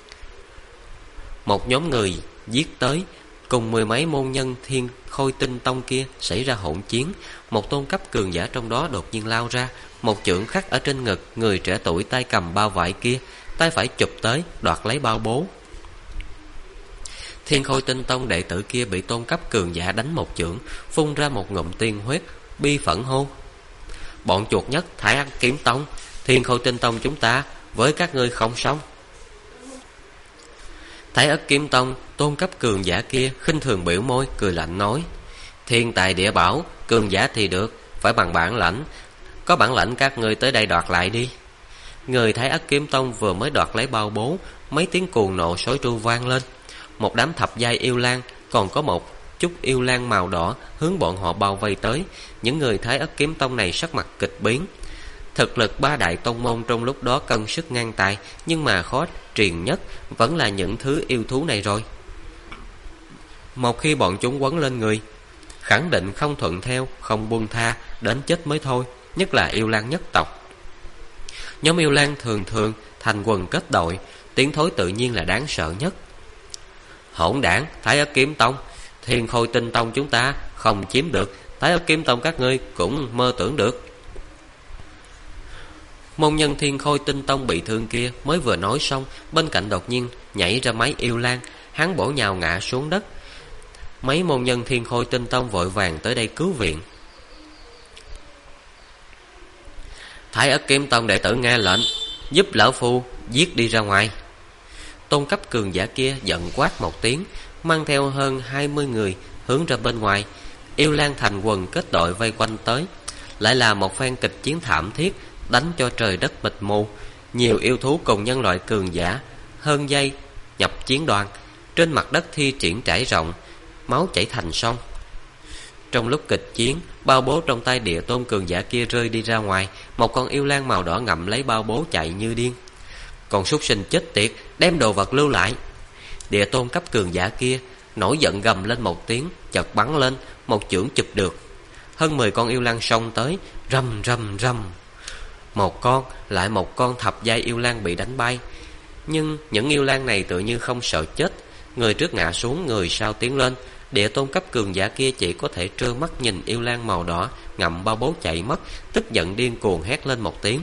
Một nhóm người giết tới, cùng 10 mấy môn nhân Thiên Khôi Tinh Tông kia xảy ra hỗn chiến. Một tôn cấp cường giả trong đó đột nhiên lao ra, một chưởng khắc ở trên ngực người trẻ tuổi tay cầm bao vải kia, tay phải chụp tới đoạt lấy bao bố. Thiên Khôi Tinh Tông đệ tử kia bị tôn cấp cường giả đánh một chưởng, phun ra một ngụm tiên huyết, bi phẫn hô: "Bọn chuột nhất Thái Ất Kiếm Tông, Thiên Khôi Tinh Tông chúng ta với các ngươi không xong." Thái Ất Kiếm Tông tôn cấp cường giả kia khinh thường biểu môi, cười lạnh nói: "Thiên tài địa bảo, cường giả thì được, phải bằng bản lãnh. Có bản lãnh các ngươi tới đây đoạt lại đi." Người Thái Ất Kiếm Tông vừa mới đoạt lấy bao bố, mấy tiếng cuồng nộ sói tru vang lên. Một đám thập giai yêu lang, còn có một chút yêu lang màu đỏ hướng bọn họ bao vây tới. Những người Thái Ất Kiếm Tông này sắc mặt kịch biến. Thực lực 3 đại tông môn trong lúc đó cân sức ngang tài, nhưng mà khó truyền nhất vẫn là những thứ yêu thú này rồi. Một khi bọn chúng quấn lên người, khẳng định không thuận theo, không buông tha, đến chết mới thôi. Nhất là yêu lang nhất tộc. Nhóm yêu lang thường thường thành quần kết đội, tiếng thối tự nhiên là đáng sợ nhất. Hỗn đảng, Thái Ất Kiếm Tông, Thiên Khôi Tinh Tông chúng ta không chiếm được, Thái Ất Kiếm Tông các ngươi cũng mơ tưởng được. Môn nhân Thiên Khôi Tinh Tông bị thương kia mới vừa nói xong, bên cạnh đột nhiên nhảy ra mấy yêu lang, hắn bổ nhào ngã xuống đất. Mấy môn nhân Thiên Khôi Tinh Tông vội vàng tới đây cứu viện. Thái Ất Kiếm Tông đệ tử nghe lệnh, giúp lão phu giết đi ra ngoài. Tôn cấp cường giả kia giận quát một tiếng, mang theo hơn 20 người hướng ra bên ngoài. Yêu Lang thành quần kết đội vây quanh tới, lại là một phen kịch chiến thảm thiết, đánh cho trời đất mịt mù. Nhiều yêu thú cùng nhân loại cường giả hơn dây nhập chiến đoàn. Trên mặt đất thi triển trải rộng, máu chảy thành sông. Trong lúc kịch chiến, bao bố trong tay Địa Tôn cường giả kia rơi đi ra ngoài. Một con yêu lang màu đỏ ngậm lấy bao bố chạy như điên. Còn súc sinh chết tiệt, đem đồ vật lưu lại. Địa Tôn cấp cường giả kia nổi giận gầm lên một tiếng, chợt bắn lên, một chưởng chụp được. Hơn 10 con yêu lang xông tới, rầm rầm rầm. Một con lại một con thập giai yêu lang bị đánh bay. Nhưng những yêu lang này tự như không sợ chết, người trước ngã xuống, người sau tiến lên. Địa Tôn cấp cường giả kia chỉ có thể trơ mắt nhìn yêu lang màu đỏ ngậm bao bố chạy mất, tức giận điên cuồng hét lên một tiếng.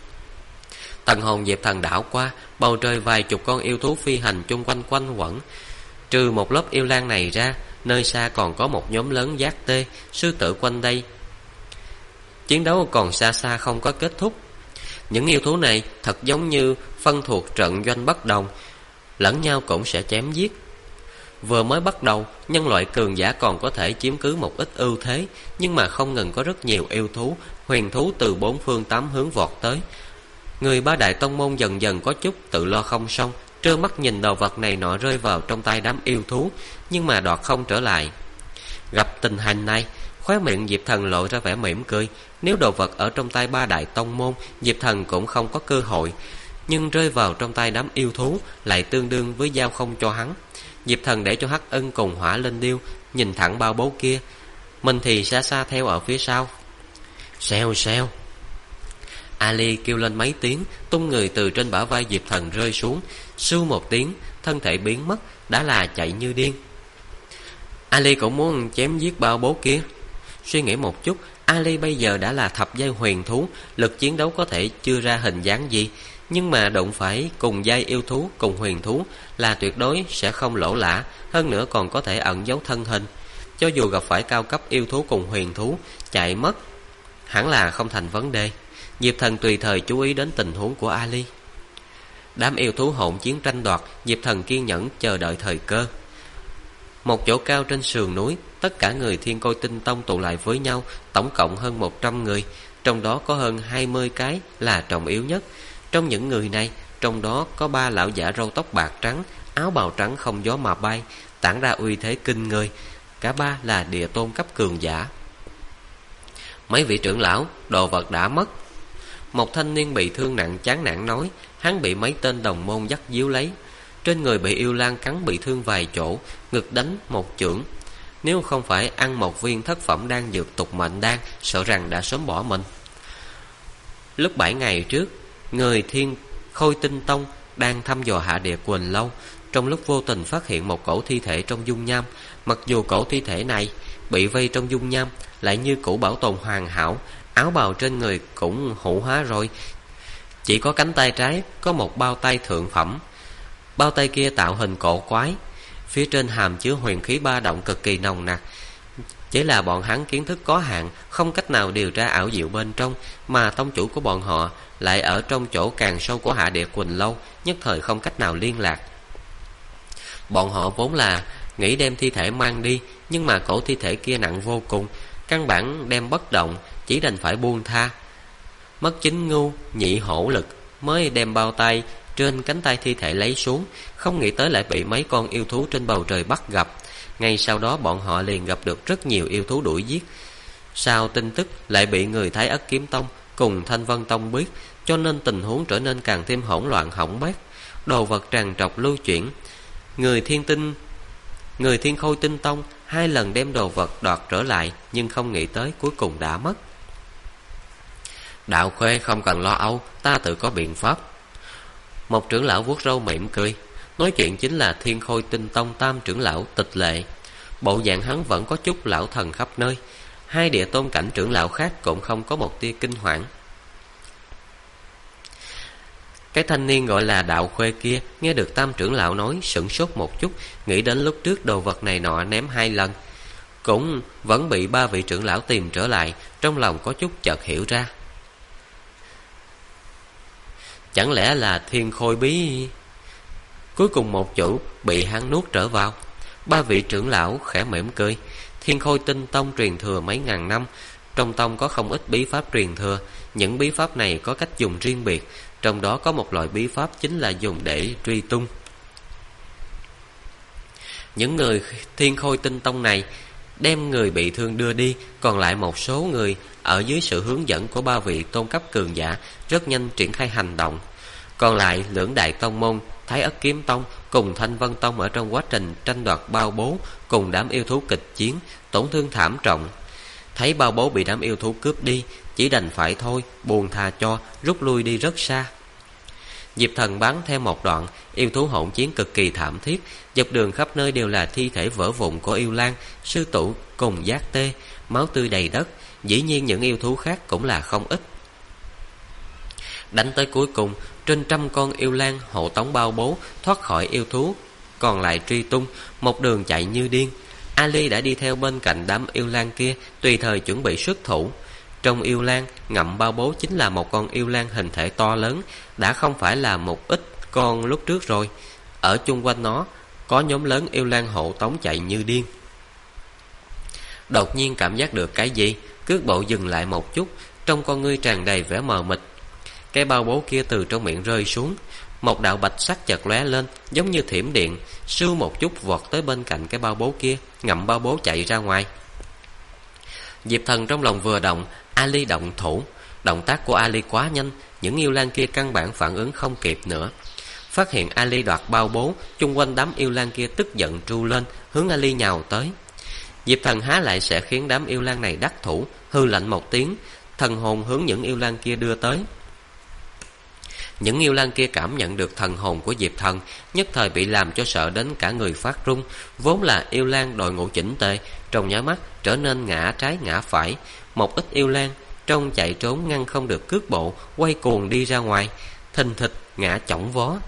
Thần hồn Diệp Thần đảo qua, bầu trời vài chục con yêu thú phi hành chung quanh quanh quẩn. Trừ một lớp yêu lang này ra, nơi xa còn có một nhóm lớn giác tê, sư tử quanh đây. Chiến đấu còn xa xa không có kết thúc. Những yêu thú này thật giống như phân thuộc trận doanh bất đồng, lẫn nhau cũng sẽ chém giết. Vừa mới bắt đầu, nhân loại cường giả còn có thể chiếm cứ một ít ưu thế, nhưng mà không ngừng có rất nhiều yêu thú, huyền thú từ bốn phương tám hướng vọt tới. Người ba đại tông môn dần dần có chút tự lo không xong, trơ mắt nhìn đồ vật này nọ rơi vào trong tay đám yêu thú, nhưng mà đoạt không trở lại. Gặp tình hình này, khóe miệng Diệp Thần lộ ra vẻ mỉm cười. Nếu đồ vật ở trong tay ba đại tông môn, Diệp Thần cũng không có cơ hội, nhưng rơi vào trong tay đám yêu thú lại tương đương với giao không cho hắn. Diệp Thần để cho Hắc Ân cùng Hỏa Linh Điêu nhìn thẳng bao bố kia, mình thì xa xa theo ở phía sau. Xèo xèo. Ali kêu lên mấy tiếng, tung người từ trên bả vai Diệp Thần rơi xuống, sưu một tiếng, thân thể biến mất, đã là chạy như điên. Ali cũng muốn chém giết bao bố kia. Suy nghĩ một chút, Ali bây giờ đã là thập giai huyền thú, lực chiến đấu có thể chưa ra hình dáng gì, nhưng mà đụng phải cùng giai yêu thú cùng huyền thú là tuyệt đối sẽ không lỗ lã, hơn nữa còn có thể ẩn giấu thân hình. Cho dù gặp phải cao cấp yêu thú cùng huyền thú, chạy mất hẳn là không thành vấn đề. Diệp Thần tùy thời chú ý đến tình huống của Ali. Đám yêu thú hỗn chiến tranh đoạt, Diệp Thần kiên nhẫn chờ đợi thời cơ. Một chỗ cao trên sườn núi, tất cả người Thiên Côi Tinh Tông tụ lại với nhau, tổng cộng hơn 100 người, trong đó có hơn 20 cái là trọng yếu nhất. Trong những người này, trong đó có 3 lão giả râu tóc bạc trắng, áo bào trắng không gió mà bay, tản ra uy thế kinh người. Cả ba là Địa Tôn cấp cường giả. Mấy vị trưởng lão, đồ vật đã mất. Một thanh niên bị thương nặng chán nản nói, hắn bị mấy tên đồng môn dắt díu lấy. Trên người bị yêu lang cắn bị thương vài chỗ, ngực đánh một chưởng. Nếu không phải ăn một viên thất phẩm đan dược tục mệnh đan, sợ rằng đã sớm bỏ mình. Lúc 7 ngày trước, người Thiên Khôi Tinh Tông đang thăm dò Hạ Địa Quỳnh Lâu, trong lúc vô tình phát hiện một cổ thi thể trong dung nham. Mặc dù cổ thi thể này bị vây trong dung nham, lại như cũ bảo tồn hoàn hảo, áo bào trên người cũng hủ hóa rồi, chỉ có cánh tay trái có một bao tay thượng phẩm. Bao tay kia tạo hình cổ quái, phía trên hàm chứa huyền khí ba động cực kỳ nồng nặc. Chỉ là bọn hắn kiến thức có hạn, không cách nào điều tra ảo diệu bên trong, mà tông chủ của bọn họ lại ở trong chỗ càng sâu của Hạ Địa Quỳnh Lâu, nhất thời không cách nào liên lạc. Bọn họ vốn là nghĩ đem thi thể mang đi, nhưng mà cổ thi thể kia nặng vô cùng, căn bản đem bất động, chỉ đành phải buông tha. Mất chính ngu nhị hổ lực mới đem bao tay trên cánh tay thi thể lấy xuống, không nghĩ tới lại bị mấy con yêu thú trên bầu trời bắt gặp. Ngay sau đó bọn họ liền gặp được rất nhiều yêu thú đuổi giết. Sau tin tức lại bị người Thái Ất Kiếm Tông cùng Thanh Vân Tông biết, cho nên tình huống trở nên càng thêm hỗn loạn hỏng bét. Đồ vật tràn trọc lưu chuyển. Người Thiên Khôi Tinh Tông 2 lần đem đồ vật đoạt trở lại, nhưng không nghĩ tới cuối cùng đã mất. Đạo Khuê không cần lo âu, ta tự có biện pháp. Một trưởng lão vuốt râu mỉm cười. Nói chuyện chính là Thiên Khôi Tinh Tông tam trưởng lão Tịch Lệ. Bộ dạng hắn vẫn có chút lão thần khắp nơi. 2 địa tôn cảnh trưởng lão khác cũng không có một tia kinh hoảng. Cái thanh niên gọi là Đạo Khuê kia nghe được tam trưởng lão nói, sửng sốt một chút, nghĩ đến lúc trước đồ vật này nọ ném 2 lần, cũng vẫn bị 3 vị trưởng lão tìm trở lại, trong lòng có chút chợt hiểu ra. Chẳng lẽ là thiên khôi bí? Cuối cùng một chữ bị hắn nuốt trở vào. Ba vị trưởng lão khẽ mỉm cười. Thiên khôi tinh tông truyền thừa mấy ngàn năm, trong tông có không ít bí pháp truyền thừa. Những bí pháp này có cách dùng riêng biệt, trong đó có một loại bí pháp chính là dùng để truy tung. Những người thiên khôi tinh tông này đem người bị thương đưa đi, còn lại một số người ở dưới sự hướng dẫn của ba vị tôn cấp cường giả rất nhanh triển khai hành động. Còn lại lưỡng đại tông môn Thái Ất Kiếm Tông cùng Thanh Vân Tông ở trong quá trình tranh đoạt bao bố cùng đám yêu thú kịch chiến, tổn thương thảm trọng. Thấy bao bố bị đám yêu thú cướp đi, chỉ đành phải thôi, buông tha cho, rút lui đi rất xa. Diệp Thần bắn theo một đoạn, yêu thú hỗn chiến cực kỳ thảm thiết, dọc đường khắp nơi đều là thi thể vỡ vụn của yêu lang, sư tử cùng giác tê, máu tươi đầy đất. Dĩ nhiên những yêu thú khác cũng là không ít. Đánh tới cuối cùng, trên trăm con yêu lang hộ tống bao bố thoát khỏi yêu thú, còn lại truy tung, một đường chạy như điên. Ali đã đi theo bên cạnh đám yêu lang kia, tùy thời chuẩn bị xuất thủ. Trong yêu lang, ngậm bao bố chính là một con yêu lang hình thể to lớn, đã không phải là một ít con lúc trước rồi. Ở chung quanh nó, có nhóm lớn yêu lang hộ tống chạy như điên. Đột nhiên cảm giác được cái gì, cước bộ dừng lại một chút, trong con ngươi tràn đầy vẻ mờ mịt. Cái bao bố kia từ trong miệng rơi xuống, một đạo bạch sắc chợt lóe lên, giống như thiểm điện, sưu một chút vọt tới bên cạnh cái bao bố kia, ngậm bao bố chạy ra ngoài. Diệp Thần trong lòng vừa động, Ali động thủ. Động tác của Ali quá nhanh, những yêu lang kia căn bản phản ứng không kịp nữa. Phát hiện Ali đoạt bao bố, chung quanh đám yêu lang kia tức giận tru lên, hướng Ali nhào tới. Diệp Thần há lại sẽ khiến đám yêu lang này đắc thủ, hư lạnh một tiếng, thần hồn hướng những yêu lang kia đưa tới. Những yêu lang kia cảm nhận được thần hồn của Diệp Thần, nhất thời bị làm cho sợ đến cả người phát run. Vốn là yêu lang đội ngũ chỉnh tề, trong nháy mắt trở nên ngã trái ngã phải. Một ít yêu lang trong chạy trốn ngăn không được cước bộ, quay cuồng đi ra ngoài, thình thịch ngã chỏng vó.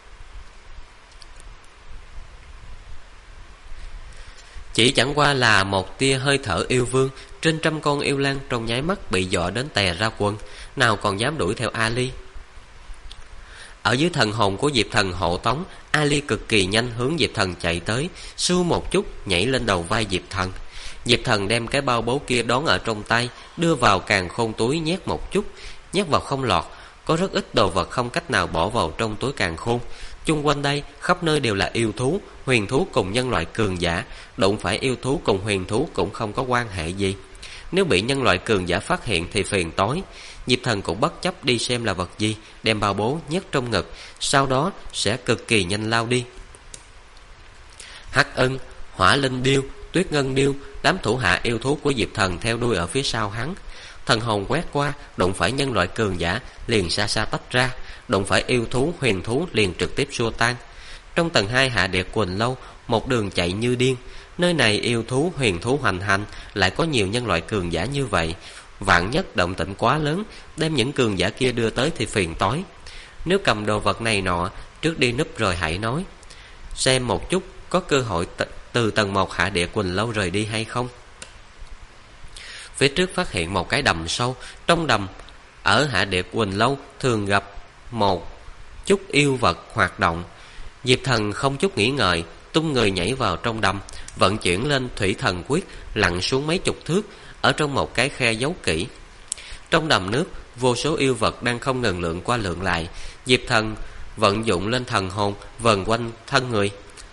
Chỉ chẳng qua là một tia hơi thở yêu vương, trên trăm con yêu lang trong nháy mắt bị dọa đến tè ra quần, nào còn dám đuổi theo Ali. Ở dưới thần hồn của Diệp Thần hộ tống, Ali cực kỳ nhanh hướng Diệp Thần chạy tới, sưu một chút nhảy lên đầu vai Diệp Thần. Diệp Thần đem cái bao bố kia đón ở trong tay, đưa vào càn khôn túi nhét một chút, nhét vào không lọt. Có rất ít đồ vật không cách nào bỏ vào trong túi càn khôn. Chung quanh đây khắp nơi đều là yêu thú, huyền thú cùng nhân loại cường giả. Đụng phải yêu thú cùng huyền thú cũng không có quan hệ gì. Nếu bị nhân loại cường giả phát hiện thì phiền tối. Diệp Thần cũng bất chấp đi xem là vật gì, đem bao bố nhét trong ngực, sau đó sẽ cực kỳ nhanh lao đi. Hắc Ân, Hỏa Linh Điêu, Tuyết Ngân Điêu, đám thủ hạ yêu thú của Diệp Thần theo đuôi ở phía sau hắn. Thần hồn quét qua, đụng phải nhân loại cường giả liền xa xa tách ra, đụng phải yêu thú huyền thú liền trực tiếp xua tan. Trong tầng 2 Hạ Địa Quỳnh Lâu, một đường chạy như điên. Nơi này yêu thú huyền thú hoành hành, lại có nhiều nhân loại cường giả như vậy, vạn nhất động tĩnh quá lớn, đem những cường giả kia đưa tới thì phiền toái. Nếu cầm đồ vật này nọ, trước đi núp rồi hãy nói. Xem một chút có cơ hội từ tầng 1 Hạ Địa Quỳnh Lâu rời đi hay không. Phía trước phát hiện một cái đầm sâu. Trong đầm ở Hạ Địa Quỳnh Lâu thường gặp một chút yêu vật hoạt động. Diệp Thần không chút nghĩ ngợi, tung người nhảy vào trong đầm, vận chuyển lên thủy thần quyết, lặn xuống mấy chục thước, ở trong một cái khe giấu kỹ. Trong đầm nước, vô số yêu vật đang không ngừng lượn qua lượn lại. Diệp Thần vận dụng lên thần hồn, vần quanh thân người.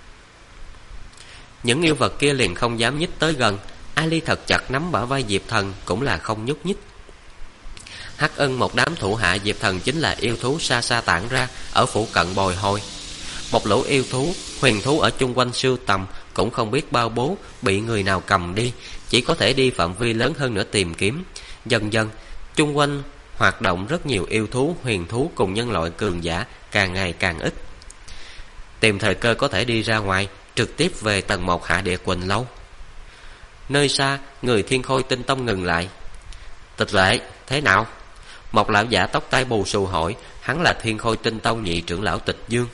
Những yêu vật kia liền không dám nhích tới gần. Ali thật chặt nắm bả vai Diệp Thần, cũng là không nhúc nhích. Hắc Ân một đám thủ hạ Diệp Thần chính là yêu thú xa xa tản ra, ở phụ cận bồi hồi. Một lũ yêu thú, huyền thú ở chung quanh sưu tầm, cũng không biết bao bố bị người nào cầm đi, chỉ có thể đi phạm vi lớn hơn nữa tìm kiếm. Dần dần, chung quanh hoạt động rất nhiều yêu thú, huyền thú cùng nhân loại cường giả càng ngày càng ít. Tìm thời cơ có thể đi ra ngoài, trực tiếp về tầng 1 Hạ Địa Quỳnh Lâu. Nơi xa, người Thiên Khôi Tinh Tông ngừng lại. Tịch Lệ, thế nào? Một lão giả tóc tai bù xù hỏi. Hắn là Thiên Khôi Tinh Tông nhị trưởng lão Tịch Dương.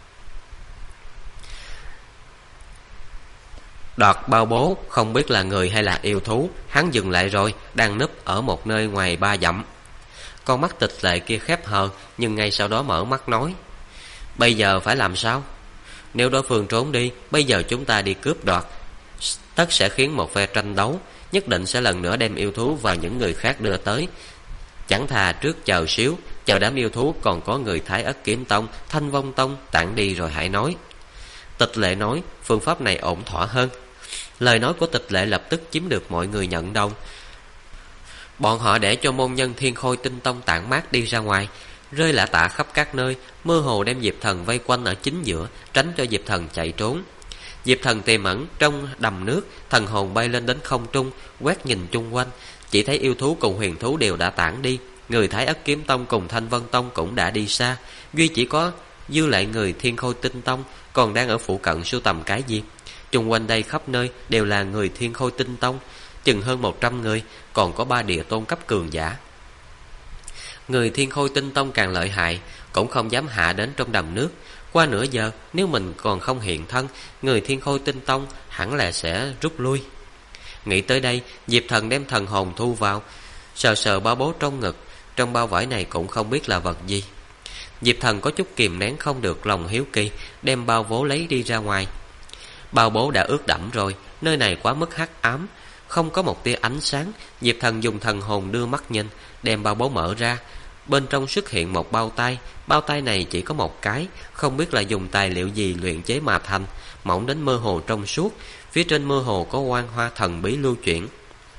Đoạt bao bố, không biết là người hay là yêu thú. Hắn dừng lại rồi, đang núp ở một nơi ngoài 3 dặm. Con mắt Tịch Lệ kia khép hờ, nhưng ngay sau đó mở mắt nói: bây giờ phải làm sao? Nếu đối phương trốn đi, bây giờ chúng ta đi cướp đoạt, tất sẽ khiến một phe tranh đấu, nhất định sẽ lần nữa đem yêu thú và những người khác đưa tới. Chẳng thà trước chờ xíu, chờ đám yêu thú còn có người Thái Ất Kiếm Tông, Thanh Vong Tông tản đi rồi hãy nói. Tịch Lệ nói phương pháp này ổn thỏa hơn. Lời nói của Tịch Lệ lập tức chiếm được mọi người nhận đồng. Bọn họ để cho môn nhân Thiên Khôi Tinh Tông tản mát đi ra ngoài, rơi lả tả khắp các nơi, mơ hồ đem Diệp Thần vây quanh ở chính giữa, tránh cho Diệp Thần chạy trốn. Diệp Thần tiềm ẩn trong đầm nước, thần hồn bay lên đến không trung, quét nhìn chung quanh, chỉ thấy yêu thú cùng huyền thú đều đã tản đi, người Thái Ất Kiếm Tông cùng Thanh Vân Tông cũng đã đi xa, duy chỉ có dư lại người Thiên Khôi Tinh Tông còn đang ở phụ cận sưu tầm cái gì. Chung quanh đây khắp nơi đều là người Thiên Khôi Tinh Tông, chừng hơn 100 người, còn có 3 địa tôn cấp cường giả. Người Thiên Khôi Tinh Tông càng lợi hại, cũng không dám hạ đến trong đầm nước. Qua nửa giờ, nếu mình còn không hiện thân, người Thiên Khôi Tinh Tông hẳn là sẽ rút lui. Nghĩ tới đây, Diệp Thần đem thần hồn thu vào, sờ sờ bao bố trong ngực. Trong bao vải này cũng không biết là vật gì. Diệp Thần có chút kìm nén không được lòng hiếu kỳ, đem bao bố lấy đi ra ngoài. Bao bố đã ướt đẫm rồi, nơi này quá mức hắc ám, không có một tia ánh sáng. Diệp Thần dùng thần hồn đưa mắt nhìn, đem bao bố mở ra. Bên trong xuất hiện một bao tay. Bao tay này chỉ có một cái, không biết là dùng tài liệu gì luyện chế mà thành, mỏng đến mơ hồ trong suốt. Phía trên mơ hồ có quang hoa thần bí lưu chuyển,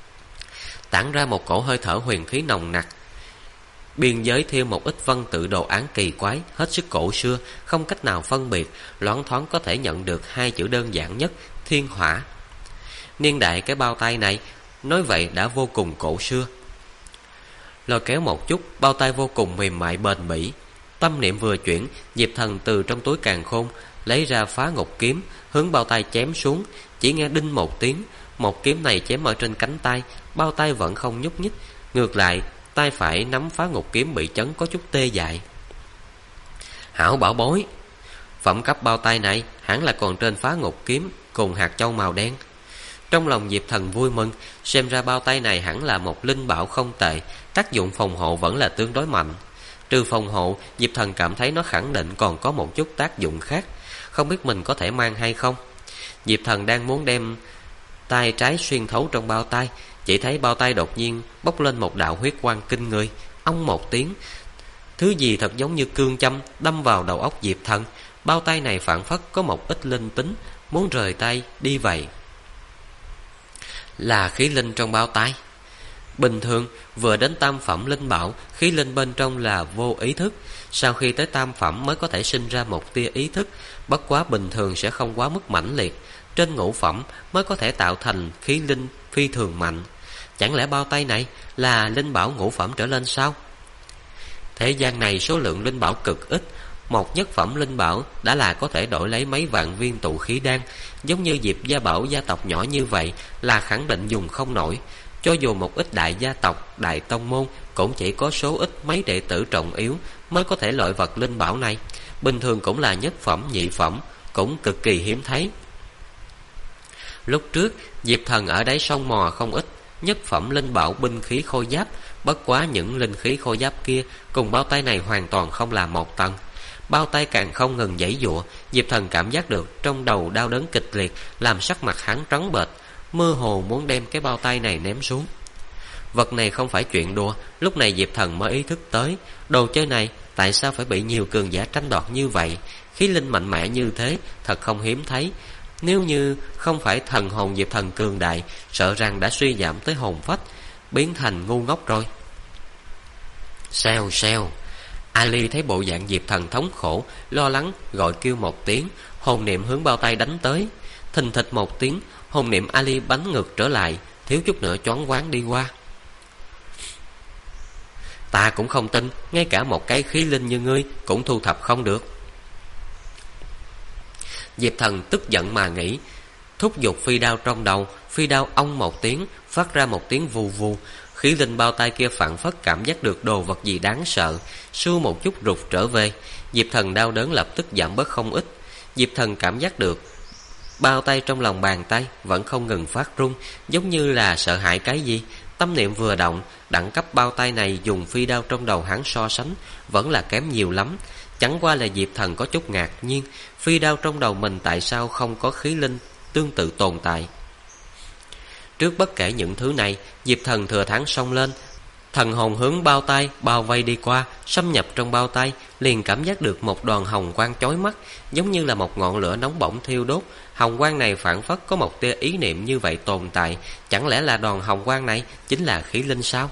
tản ra một cổ hơi thở huyền khí nồng nặc. Biên giới thêu một ít văn tự đồ án kỳ quái, hết sức cổ xưa, không cách nào phân biệt, loáng thoáng có thể nhận được 2 chữ đơn giản nhất: Thiên Hỏa. Niên đại cái bao tay này nói vậy đã vô cùng cổ xưa. Lôi kéo một chút, bao tay vô cùng mềm mại bền bỉ. Tâm niệm vừa chuyển, Diệp Thần từ trong túi càn khôn lấy ra Phá Ngục Kiếm, hướng bao tay chém xuống. Chỉ nghe đinh một tiếng, một kiếm này chém ở trên cánh tay, bao tay vẫn không nhúc nhích, ngược lại tay phải nắm Phá Ngục Kiếm bị chấn có chút tê dại. Hảo bảo bối, phẩm cấp bao tay này hẳn là còn trên Phá Ngục Kiếm cùng hạt châu màu đen. Trong lòng Diệp Thần vui mừng, xem ra bao tay này hẳn là một linh bảo không tệ, tác dụng phòng hộ vẫn là tương đối mạnh. Trừ phòng hộ, Diệp Thần cảm thấy nó khẳng định còn có một chút tác dụng khác, không biết mình có thể mang hay không. Diệp Thần đang muốn đem tay trái xuyên thấu trong bao tay, chỉ thấy bao tay đột nhiên bốc lên một đạo huyết quang kinh người. Ông một tiếng, thứ gì thật giống như cương châm đâm vào đầu óc Diệp Thần. Bao tay này phảng phất có một ít linh tính, muốn rời tay đi vậy. Là khí linh trong bao tay. Bình thường vừa đến tam phẩm linh bảo, khí linh bên trong là vô ý thức, sau khi tới tam phẩm mới có thể sinh ra một tia ý thức, bất quá bình thường sẽ không quá mức mãnh liệt. Trên ngũ phẩm mới có thể tạo thành khí linh phi thường mạnh. Chẳng lẽ bao tay này là linh bảo ngũ phẩm trở lên sao? Thế gian này số lượng linh bảo cực ít, một nhất phẩm linh bảo đã là có thể đổi lấy mấy vạn viên tụ khí đan. Giống như Diệp Gia Bảo gia tộc nhỏ như vậy là khẳng định dùng không nổi. Cho dù một ít đại gia tộc, đại tông môn cũng chỉ có số ít mấy đệ tử trọng yếu mới có thể loại vật linh bảo này. Bình thường cũng là nhất phẩm, nhị phẩm, cũng cực kỳ hiếm thấy. Lúc trước Diệp Thần ở đáy sông mò không ít nhất phẩm linh bảo binh khí khôi giáp, bất quá những linh khí khôi giáp kia cùng bao tay này hoàn toàn không là một tầng. Bao tay càng không ngừng giãy giụa, Diệp Thần cảm giác được trong đầu đau đớn kịch liệt, làm sắc mặt hắn trắng bệch, mơ hồ muốn đem cái bao tay này ném xuống. Vật này không phải chuyện đùa. Lúc này Diệp Thần mới ý thức tới, đồ chơi này tại sao phải bị nhiều cường giả tranh đoạt như vậy. Khí linh mạnh mẽ như thế thật không hiếm thấy. Nếu như không phải thần hồn Diệp Thần cường đại, sợ rằng đã suy giảm tới hồn phách, biến thành ngu ngốc rồi. Xèo xèo. Ali thấy bộ dạng Diệp Thần thống khổ, lo lắng gọi kêu một tiếng, hồn niệm hướng bao tay đánh tới. Thình thịch một tiếng, hồn niệm Ali bắn ngược trở lại, thiếu chút nữa choáng váng đi qua. Ta cũng không tin, ngay cả một cái khí linh như ngươi cũng thu thập không được. Diệp Thần tức giận mà nghĩ, thúc giục phi đao trong đầu. Phi đao ong một tiếng, phát ra một tiếng vù vù. Khí linh bao tay kia phảng phất cảm giác được đồ vật gì đáng sợ, sưu một chút rụt trở về. Diệp Thần đau đớn lập tức giảm bớt không ít. Diệp Thần cảm giác được bao tay trong lòng bàn tay vẫn không ngừng phát run, giống như là sợ hãi cái gì. Tâm niệm vừa động, đẳng cấp bao tay này dùng phi đao trong đầu hắn so sánh vẫn là kém nhiều lắm. Chẳng qua là Diệp Thần có chút ngạc nhiên, phi đao trong đầu mình tại sao không có khí linh tương tự tồn tại. Trước bất kể những thứ này, Diệp Thần thừa thắng xông lên, thần hồn hướng bao tay bao vây đi qua, xâm nhập trong bao tay, liền cảm giác được một đoàn hồng quang chói mắt, giống như là một ngọn lửa nóng bỏng thiêu đốt. Hồng quang này phảng phất có một tia ý niệm như vậy tồn tại, chẳng lẽ là đoàn hồng quang này chính là khí linh sao?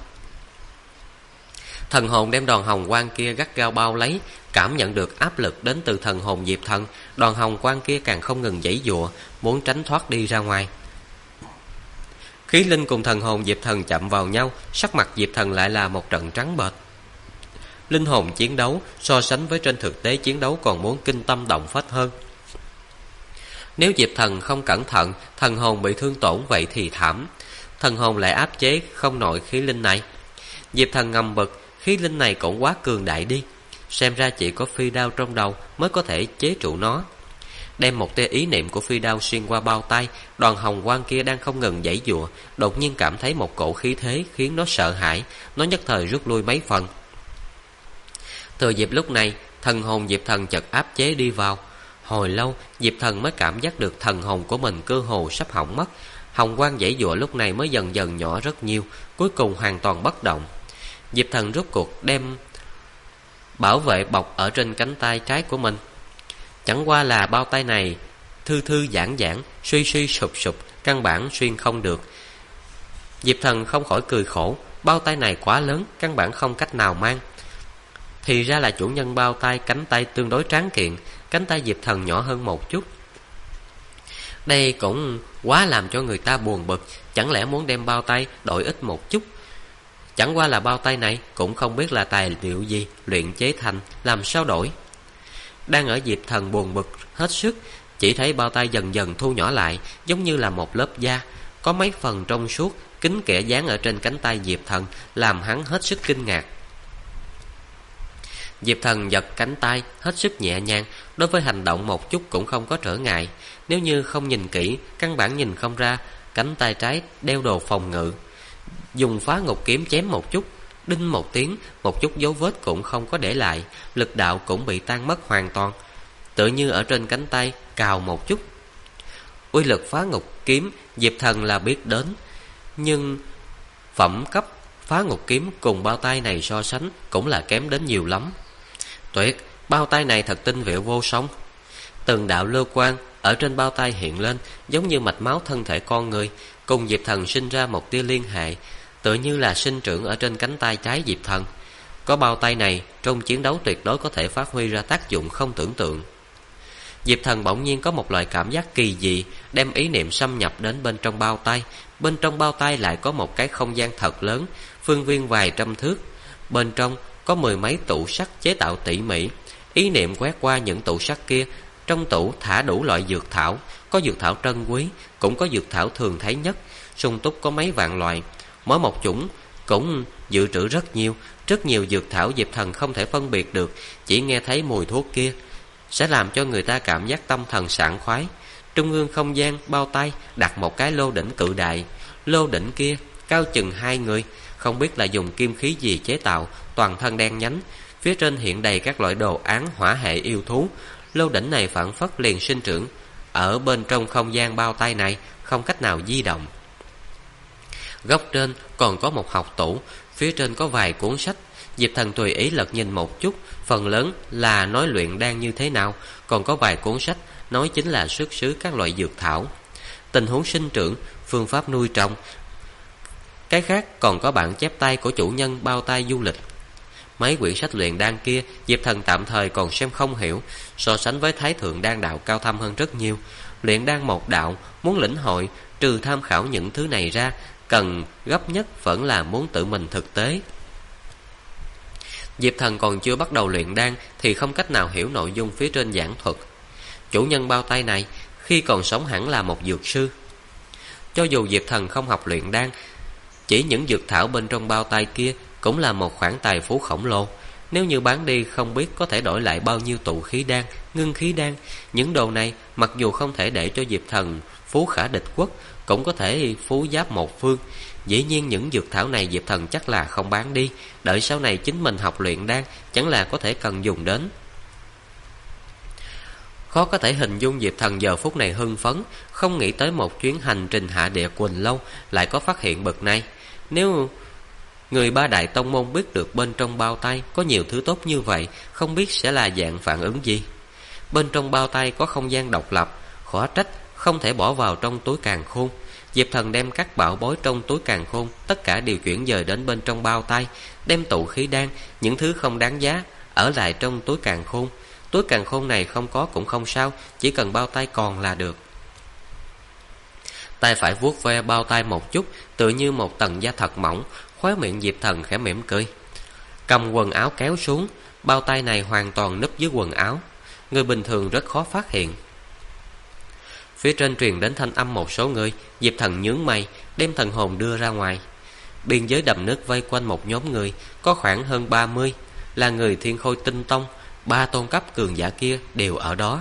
Thần hồn đem đoàn hồng quang kia gắt gao bao lấy, cảm nhận được áp lực đến từ thần hồn Diệp Thần, đoàn hồng quang kia càng không ngừng giãy giụa, muốn tránh thoát đi ra ngoài. Khí linh cùng thần hồn Diệp Thần chạm vào nhau, sắc mặt Diệp Thần lại là một trận trắng bệch. Linh hồn chiến đấu so sánh với trên thực tế chiến đấu còn muốn kinh tâm động phách hơn. Nếu Diệp Thần không cẩn thận, thần hồn bị thương tổn vậy thì thảm. Thần hồn lại áp chế không nổi khí linh này. Diệp Thần ngầm bực, khí linh này cũng quá cường đại đi. Xem ra chỉ có phi đao trong đầu mới có thể chế trụ nó. Đem một tia ý niệm của phi đao xuyên qua bao tay, đoàn hồng quang kia đang không ngừng giãy giụa, đột nhiên cảm thấy một cổ khí thế khiến nó sợ hãi, nó nhất thời rút lui mấy phần. Thừa dịp lúc này, thần hồn Diệp Thần chợt áp chế đi vào. Hồi lâu, Diệp Thần mới cảm giác được thần hồn của mình cơ hồ sắp hỏng mất. Hồng quang giãy giụa lúc này mới dần dần nhỏ rất nhiều, cuối cùng hoàn toàn bất động. Diệp Thần rốt cuộc đem bảo vệ bọc ở trên cánh tay trái của mình. Chẳng qua là bao tay này thư thư giãn giãn, suy suy sụp sụp, căn bản xuyên không được. Diệp Thần không khỏi cười khổ, bao tay này quá lớn, căn bản không cách nào mang. Thì ra là chủ nhân bao tay cánh tay tương đối tráng kiện, cánh tay Diệp Thần nhỏ hơn một chút. Đây cũng quá làm cho người ta buồn bực, chẳng lẽ muốn đem bao tay đổi ít một chút. Chẳng qua là bao tay này cũng không biết là tài liệu gì luyện chế thành, làm sao đổi. Đang ở Diệp Thần buồn bực hết sức, chỉ thấy bao tay dần dần thu nhỏ lại, giống như là một lớp da, có mấy phần trong suốt, kín kẽ dán ở trên cánh tay Diệp Thần, làm hắn hết sức kinh ngạc. Diệp Thần giật cánh tay hết sức nhẹ nhàng, đối với hành động một chút cũng không có trở ngại. Nếu như không nhìn kỹ, căn bản nhìn không ra cánh tay trái đeo đồ phòng ngự. Dùng phá ngục kiếm chém một chút, đinh một tiếng, một chút dấu vết cũng không có để lại, lực đạo cũng bị tan mất hoàn toàn, tựa như ở trên cánh tay cào một chút. Uy lực phá ngục kiếm Diệp Thần là biết đến, nhưng phẩm cấp phá ngục kiếm cùng bao tay này so sánh cũng là kém đến nhiều lắm. Tuyệt, bao tay này thật tinh diệu vô song. Từng đạo lưu quang ở trên bao tay hiện lên, giống như mạch máu thân thể con người, cùng Diệp Thần sinh ra một tia liên hệ, tựa như là sinh trưởng ở trên cánh tay trái Diệp Thần. Có bao tay này, trong chiến đấu tuyệt đối có thể phát huy ra tác dụng không tưởng tượng. Diệp Thần bỗng nhiên có một loại cảm giác kỳ dị, đem ý niệm xâm nhập đến bên trong bao tay. Bên trong bao tay lại có một cái không gian thật lớn, phương viên vài trăm thước. Bên trong có mười mấy tủ sắt chế tạo tỉ mỉ. Ý niệm quét qua những tủ sắt kia, trong tủ thả đủ loại dược thảo, có dược thảo trân quý, cũng có dược thảo thường thấy nhất, sung túc có mấy vạn loại. Mỗi một chủng cũng dự trữ rất nhiều dược thảo Diệp Thần không thể phân biệt được, chỉ nghe thấy mùi thuốc kia sẽ làm cho người ta cảm giác tâm thần sảng khoái. Trung ương không gian bao tay đặt một cái lô đỉnh cự đại, lô đỉnh kia cao chừng 2 người, không biết là dùng kim khí gì chế tạo, toàn thân đen nhánh, phía trên hiện đầy các loại đồ án hỏa hệ yêu thú. Lô đỉnh này phảng phất liền sinh trưởng ở bên trong không gian bao tay này, không cách nào di động. Góc trên còn có một học tủ, phía trên có vài cuốn sách. Diệp Thần tùy ý lật nhìn một chút, phần lớn là nói luyện đan như thế nào, còn có vài cuốn sách nói chính là xuất xứ các loại dược thảo, tình huống sinh trưởng, phương pháp nuôi trồng. Cái khác còn có bản chép tay của chủ nhân bao tay du lịch. Mấy quyển sách luyện đan kia Diệp Thần tạm thời còn xem không hiểu, so sánh với Thái Thượng Đan đạo cao thâm hơn rất nhiều. Luyện đan một đạo, muốn lĩnh hội, trừ tham khảo những thứ này ra, cần gấp nhất vẫn là muốn tự mình thực tế. Diệp Thần còn chưa bắt đầu luyện đan thì không cách nào hiểu nội dung phía trên giảng thuật. Chủ nhân bao tay này khi còn sống hẳn là một dược sư. Cho dù Diệp Thần không học luyện đan, chỉ những dược thảo bên trong bao tay kia cũng là một khoản tài phú khổng lồ. Nếu như bán đi không biết có thể đổi lại bao nhiêu tụ khí đan, ngưng khí đan. Những đồ này mặc dù không thể để cho Diệp Thần phú khả địch quốc, cũng có thể phú giáp một phương. Dĩ nhiên những dược thảo này Diệp Thần chắc là không bán đi, đợi sau này chính mình học luyện đan chẳng là có thể cần dùng đến. Khó có thể hình dung Diệp Thần giờ phút này hưng phấn, không nghĩ tới một chuyến hành trình hạ địa Quỳnh Lâu lại có phát hiện bậc này. Nếu người ba đại tông môn biết được bên trong bao tay có nhiều thứ tốt như vậy, không biết sẽ là dạng phản ứng gì. Bên trong bao tay có không gian độc lập, khó trách không thể bỏ vào trong túi càn khôn. Diệp Thần đem các bảo bối trong túi càn khôn tất cả đều chuyển dời đến bên trong bao tay, đem tụ khí đan, những thứ không đáng giá ở lại trong túi càn khôn. Túi càn khôn này không có cũng không sao, chỉ cần bao tay còn là được. Tay phải vuốt ve bao tay một chút, tựa như một tầng da thật mỏng. Khóe miệng Diệp Thần khẽ mỉm cười, cầm quần áo kéo xuống. Bao tay này hoàn toàn núp dưới quần áo, người bình thường rất khó phát hiện. Phía trên truyền đến thanh âm một số người. Diệp Thần nhướng mày, đem thần hồn đưa ra ngoài. Biên giới đầm nước vây quanh một nhóm người, có khoảng hơn 30, là người Thiên Khôi Tinh Tông. 3 tôn cấp cường giả kia đều ở đó.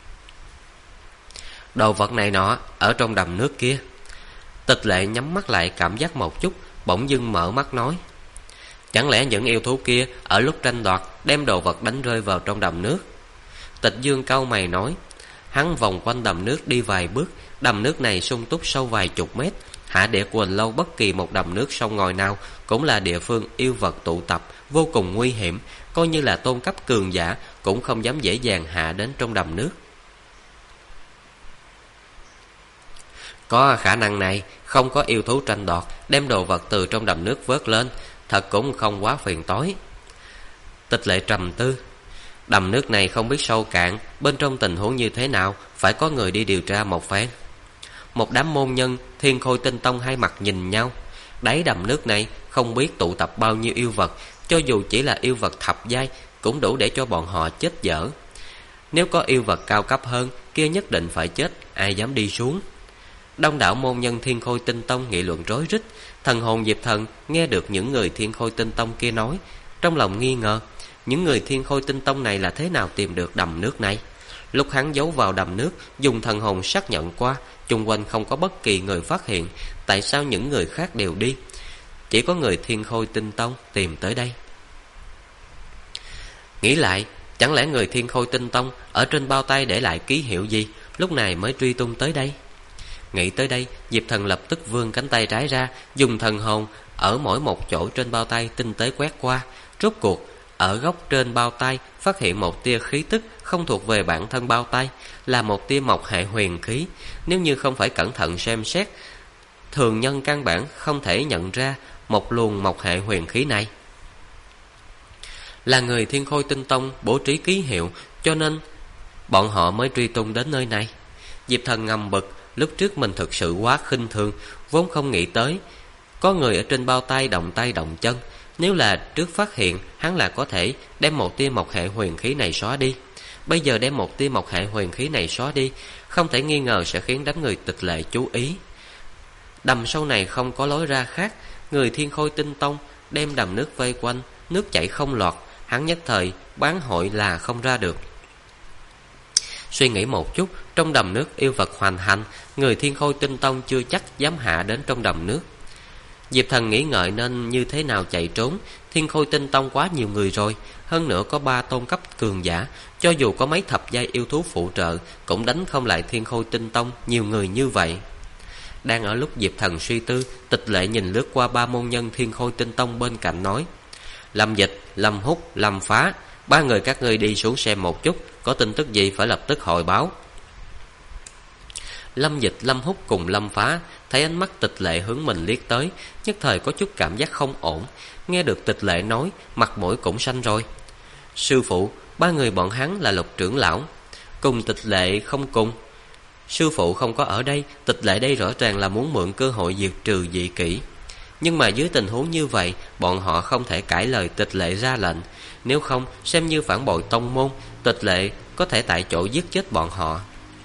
Đồ vật này nọ ở trong đầm nước kia. Tịch Lệ nhắm mắt lại cảm giác một chút, bỗng dưng mở mắt nói, chẳng lẽ những yêu thú kia ở lúc tranh đoạt đem đồ vật đánh rơi vào trong đầm nước? Tịch Dương cau mày nói. Hắn vòng quanh đầm nước đi vài bước. Đầm nước này sung túc sâu vài chục mét. Hạ địa Quỳnh Lâu bất kỳ một đầm nước sông ngòi nào cũng là địa phương yêu vật tụ tập, vô cùng nguy hiểm. Coi như là tôn cấp cường giả cũng không dám dễ dàng hạ đến trong đầm nước. Có khả năng này, không có yêu thú tranh đoạt đem đồ vật từ trong đầm nước vớt lên, thật cũng không quá phiền toái. Tịch Lệ trầm tư. Đầm nước này không biết sâu cạn, bên trong tình huống như thế nào, phải có người đi điều tra một phen. Một đám môn nhân Thiên Khôi Tinh Tông hai mặt nhìn nhau. Đáy đầm nước này không biết tụ tập bao nhiêu yêu vật, cho dù chỉ là yêu vật thập giai cũng đủ để cho bọn họ chết dở. Nếu có yêu vật cao cấp hơn, kia nhất định phải chết, ai dám đi xuống. Đông đảo môn nhân Thiên Khôi Tinh Tông nghị luận rối rít. Thần hồn Diệp Thần nghe được những người Thiên Khôi Tinh Tông kia nói, trong lòng nghi ngờ, những người Thiên Khôi Tinh Tông này là thế nào tìm được đầm nước này. Lúc hắn giấu vào đầm nước, dùng thần hồn xác nhận qua, chung quanh không có bất kỳ người phát hiện. Tại sao những người khác đều đi, chỉ có người Thiên Khôi Tinh Tông tìm tới đây? Nghĩ lại, chẳng lẽ người Thiên Khôi Tinh Tông ở trên bao tay để lại ký hiệu gì, lúc này mới truy tung tới đây? Nghĩ tới đây, Diệp Thần lập tức vươn cánh tay trái ra, dùng thần hồn ở mỗi một chỗ trên bao tay tinh tế quét qua. Rốt cuộc ở góc trên bao tay phát hiện một tia khí tức không thuộc về bản thân bao tay, là một tia mộc hệ huyền khí. Nếu như không phải cẩn thận xem xét, thường nhân căn bản không thể nhận ra một luồng mộc hệ huyền khí này. Là người Thiên Khôi Tinh Tông bố trí ký hiệu, cho nên bọn họ mới truy tung đến nơi này. Diệp Thần ngầm bực, lúc trước mình thực sự quá khinh thường, vốn không nghĩ tới có người ở trên bao tay động chân. Nếu là trước phát hiện, hắn là có thể đem một tia mộc hệ huyền khí này xóa đi. Bây giờ đem một tia mộc hệ huyền khí này xóa đi, không thể nghi ngờ sẽ khiến đám người Tịch Lệ chú ý. Đầm sâu này không có lối ra khác, người Thiên Khôi Tinh Tông đem đầm nước vây quanh, nước chảy không lọt, hắn nhất thời bán hội là không ra được. Suy nghĩ một chút, trong đầm nước yêu vật hoành hành, người Thiên Khôi Tinh Tông chưa chắc dám hạ đến trong đầm nước. Diệp Thần nghĩ ngợi nên như thế nào chạy trốn. Thiên Khôi Tinh Tông quá nhiều người rồi, hơn nữa có 3 tôn cấp cường giả, cho dù có mấy thập giai yêu thú phụ trợ cũng đánh không lại Thiên Khôi Tinh Tông nhiều người như vậy. Đang ở lúc Diệp Thần suy tư, Tịch Lệ nhìn lướt qua 3 môn nhân Thiên Khôi Tinh Tông bên cạnh nói, Lâm Dịch, Lâm Húc, Lâm Phá, 3 người các ngươi đi xuống xem một chút, có tin tức gì phải lập tức hồi báo. Lâm Dịch, Lâm Húc cùng Lâm Phá thấy ánh mắt Tịch Lệ hướng mình liếc tới, nhất thời có chút cảm giác không ổn. Nghe được Tịch Lệ nói, mặt mũi cũng xanh rồi. Sư phụ, 3 người bọn hắn là Lục trưởng lão, cùng Tịch Lệ không cùng. Sư phụ không có ở đây, Tịch Lệ đây rõ ràng là muốn mượn cơ hội diệt trừ dị kỷ. Nhưng mà dưới tình huống như vậy, bọn họ không thể cãi lời Tịch Lệ ra lệnh. Nếu không, xem như phản bội tông môn, Tịch Lệ có thể tại chỗ giết chết bọn họ.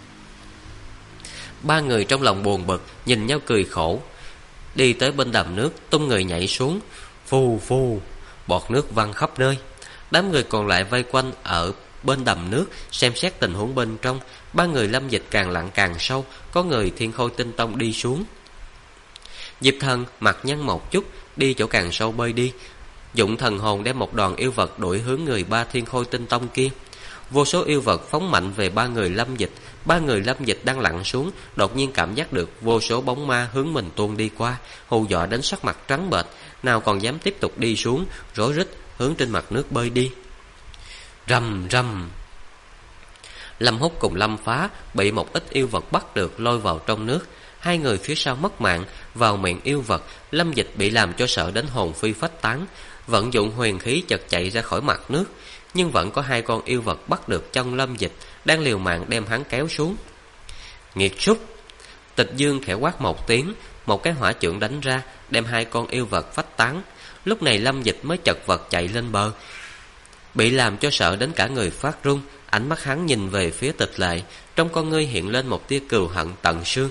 3 người trong lòng buồn bực, nhìn nhau cười khổ. Đi tới bên đầm nước, tung người nhảy xuống. Phù phù, bọt nước văng khắp nơi. Đám người còn lại vây quanh ở bên đầm nước, xem xét tình huống bên trong. 3 người Lâm Dịch càng lặn càng sâu, có người Thiên Khôi Tinh Tông đi xuống. Diệp Thần mặt nhăn một chút, đi chỗ càng sâu bơi đi, dụng thần hồn đem một đoàn yêu vật đuổi hướng người Ba Thiên Khôi Tinh Tông kia. Vô số yêu vật phóng mạnh về ba người Lâm Dịch. Ba người Lâm Dịch đang lặn xuống, đột nhiên cảm giác được vô số bóng ma hướng mình tuôn đi qua, hù dọa đến sắc mặt trắng bệch, nào còn dám tiếp tục đi xuống, rối rít hướng trên mặt nước bơi đi. Rầm rầm. Lâm Húc cùng Lâm Phá bị một ít yêu vật bắt được lôi vào trong nước. Hai người phía sau mất mạng vào miệng yêu vật. Lâm Dịch bị làm cho sợ đến hồn phi phách tán, vận dụng huyền khí chật chạy ra khỏi mặt nước. Nhưng vẫn có hai con yêu vật bắt được chân Lâm Dịch, đang liều mạng đem hắn kéo xuống. Nghiệt súc! Tịch Dương khẽ quát một tiếng, một cái hỏa chưởng đánh ra, đem hai con yêu vật phách tán. Lúc này Lâm Dịch mới chật vật chạy lên bờ, bị làm cho sợ đến cả người phát run. Ánh mắt hắn nhìn về phía Tịch Lệ, trong con ngươi hiện lên một tia cừu hận tận xương.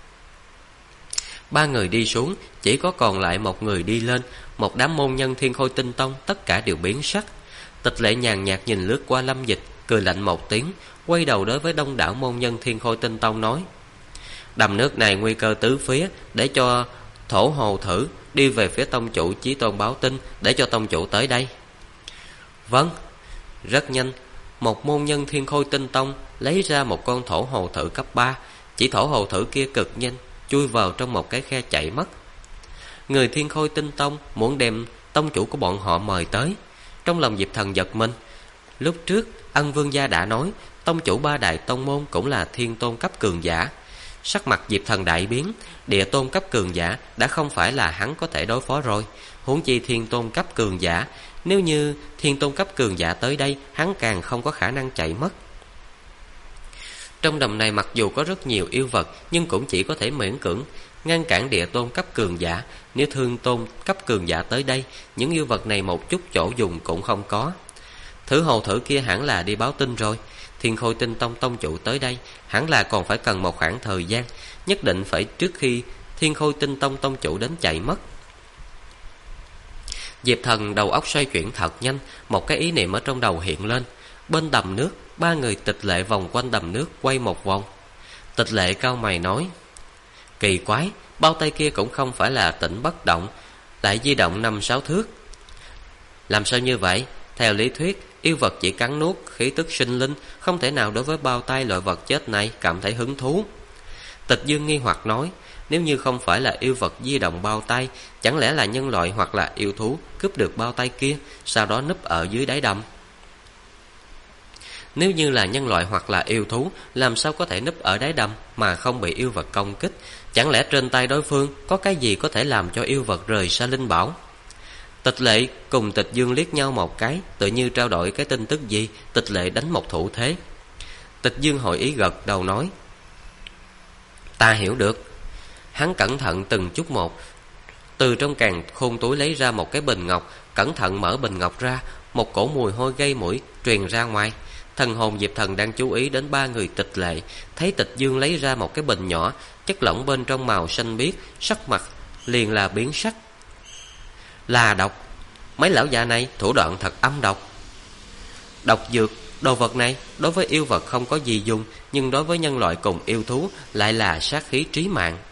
Ba người đi xuống, chỉ có còn lại một người đi lên. Một đám môn nhân Thiên Khôi Tinh Tông tất cả đều biến sắc. Tịch Lệ nhàn nhạt nhìn lướt qua Lâm Dịch, cười lạnh một tiếng, quay đầu đối với đông đảo môn nhân Thiên Khôi Tinh Tông nói: đầm nước này nguy cơ tứ phía, để cho Thổ Hồ thử đi về phía tông chủ Chí Tôn báo tin, để cho tông chủ tới đây. Vâng. Rất nhanh, một môn nhân Thiên Khôi Tinh Tông lấy ra một con Thổ Hồ thử cấp 3. Chỉ Thổ Hồ thử kia cực nhanh chui vào trong một cái khe chạy mất. Người Thiên Khôi Tinh Tông muốn đem tông chủ của bọn họ mời tới. Trong lòng Diệp Thần giật mình. Lúc trước Ân Vương gia đã nói tông chủ ba đại tông môn cũng là thiên tôn cấp cường giả. Sắc mặt Diệp Thần đại biến. Địa tôn cấp cường giả đã không phải là hắn có thể đối phó rồi, huống chi thiên tôn cấp cường giả. Nếu như thiên tôn cấp cường giả tới đây, hắn càng không có khả năng chạy mất. Trong đầm này mặc dù có rất nhiều yêu vật, nhưng cũng chỉ có thể miễn cưỡng ngăn cản địa tôn cấp cường giả. Nếu thương tôn cấp cường giả tới đây, những yêu vật này một chút chỗ dùng cũng không có. Thử Hồ thử kia hẳn là đi báo tin rồi. Thiên Khôi Tinh Tông tông chủ tới đây hẳn là còn phải cần một khoảng thời gian, nhất định phải trước khi Thiên Khôi Tinh Tông tông chủ đến chạy mất. Diệp Thần đầu óc xoay chuyển thật nhanh, một cái ý niệm ở trong đầu hiện lên. Bên đầm nước, ba người Tịch Lệ vòng quanh đầm nước quay một vòng. Tịch Lệ cau mày nói: kỳ quái, bao tay kia cũng không phải là tĩnh bất động, lại di động 5-6 thước. Làm sao như vậy? Theo lý thuyết, yêu vật chỉ cắn nuốt khí tức sinh linh, không thể nào đối với bao tay loại vật chết này cảm thấy hứng thú. Tịch Dương nghi hoặc nói: nếu như không phải là yêu vật di động bao tay, chẳng lẽ là nhân loại hoặc là yêu thú cướp được bao tay kia, sau đó núp ở dưới đáy đầm? Nếu như là nhân loại hoặc là yêu thú, làm sao có thể núp ở đáy đầm mà không bị yêu vật công kích? Chẳng lẽ trên tay đối phương có cái gì có thể làm cho yêu vật rời xa linh bảo? Tịch Lệ cùng Tịch Dương liếc nhau một cái, tự như trao đổi cái tin tức gì. Tịch Lệ đánh một thủ thế. Tịch Dương hội ý gật đầu nói: ta hiểu được. Hắn cẩn thận từng chút một, từ trong càn khôn túi lấy ra một cái bình ngọc, cẩn thận mở bình ngọc ra. Một cổ mùi hôi gây mũi truyền ra ngoài. Thần hồn Diệp Thần đang chú ý đến ba người Tịch Lệ, thấy Tịch Dương lấy ra một cái bình nhỏ, chất lỏng bên trong màu xanh biếc, sắc mặt liền là biến sắc. Là độc. Mấy lão già này thủ đoạn thật âm độc. Độc dược, đồ vật này đối với yêu vật không có gì dùng, nhưng đối với nhân loại cùng yêu thú lại là sát khí trí mạng.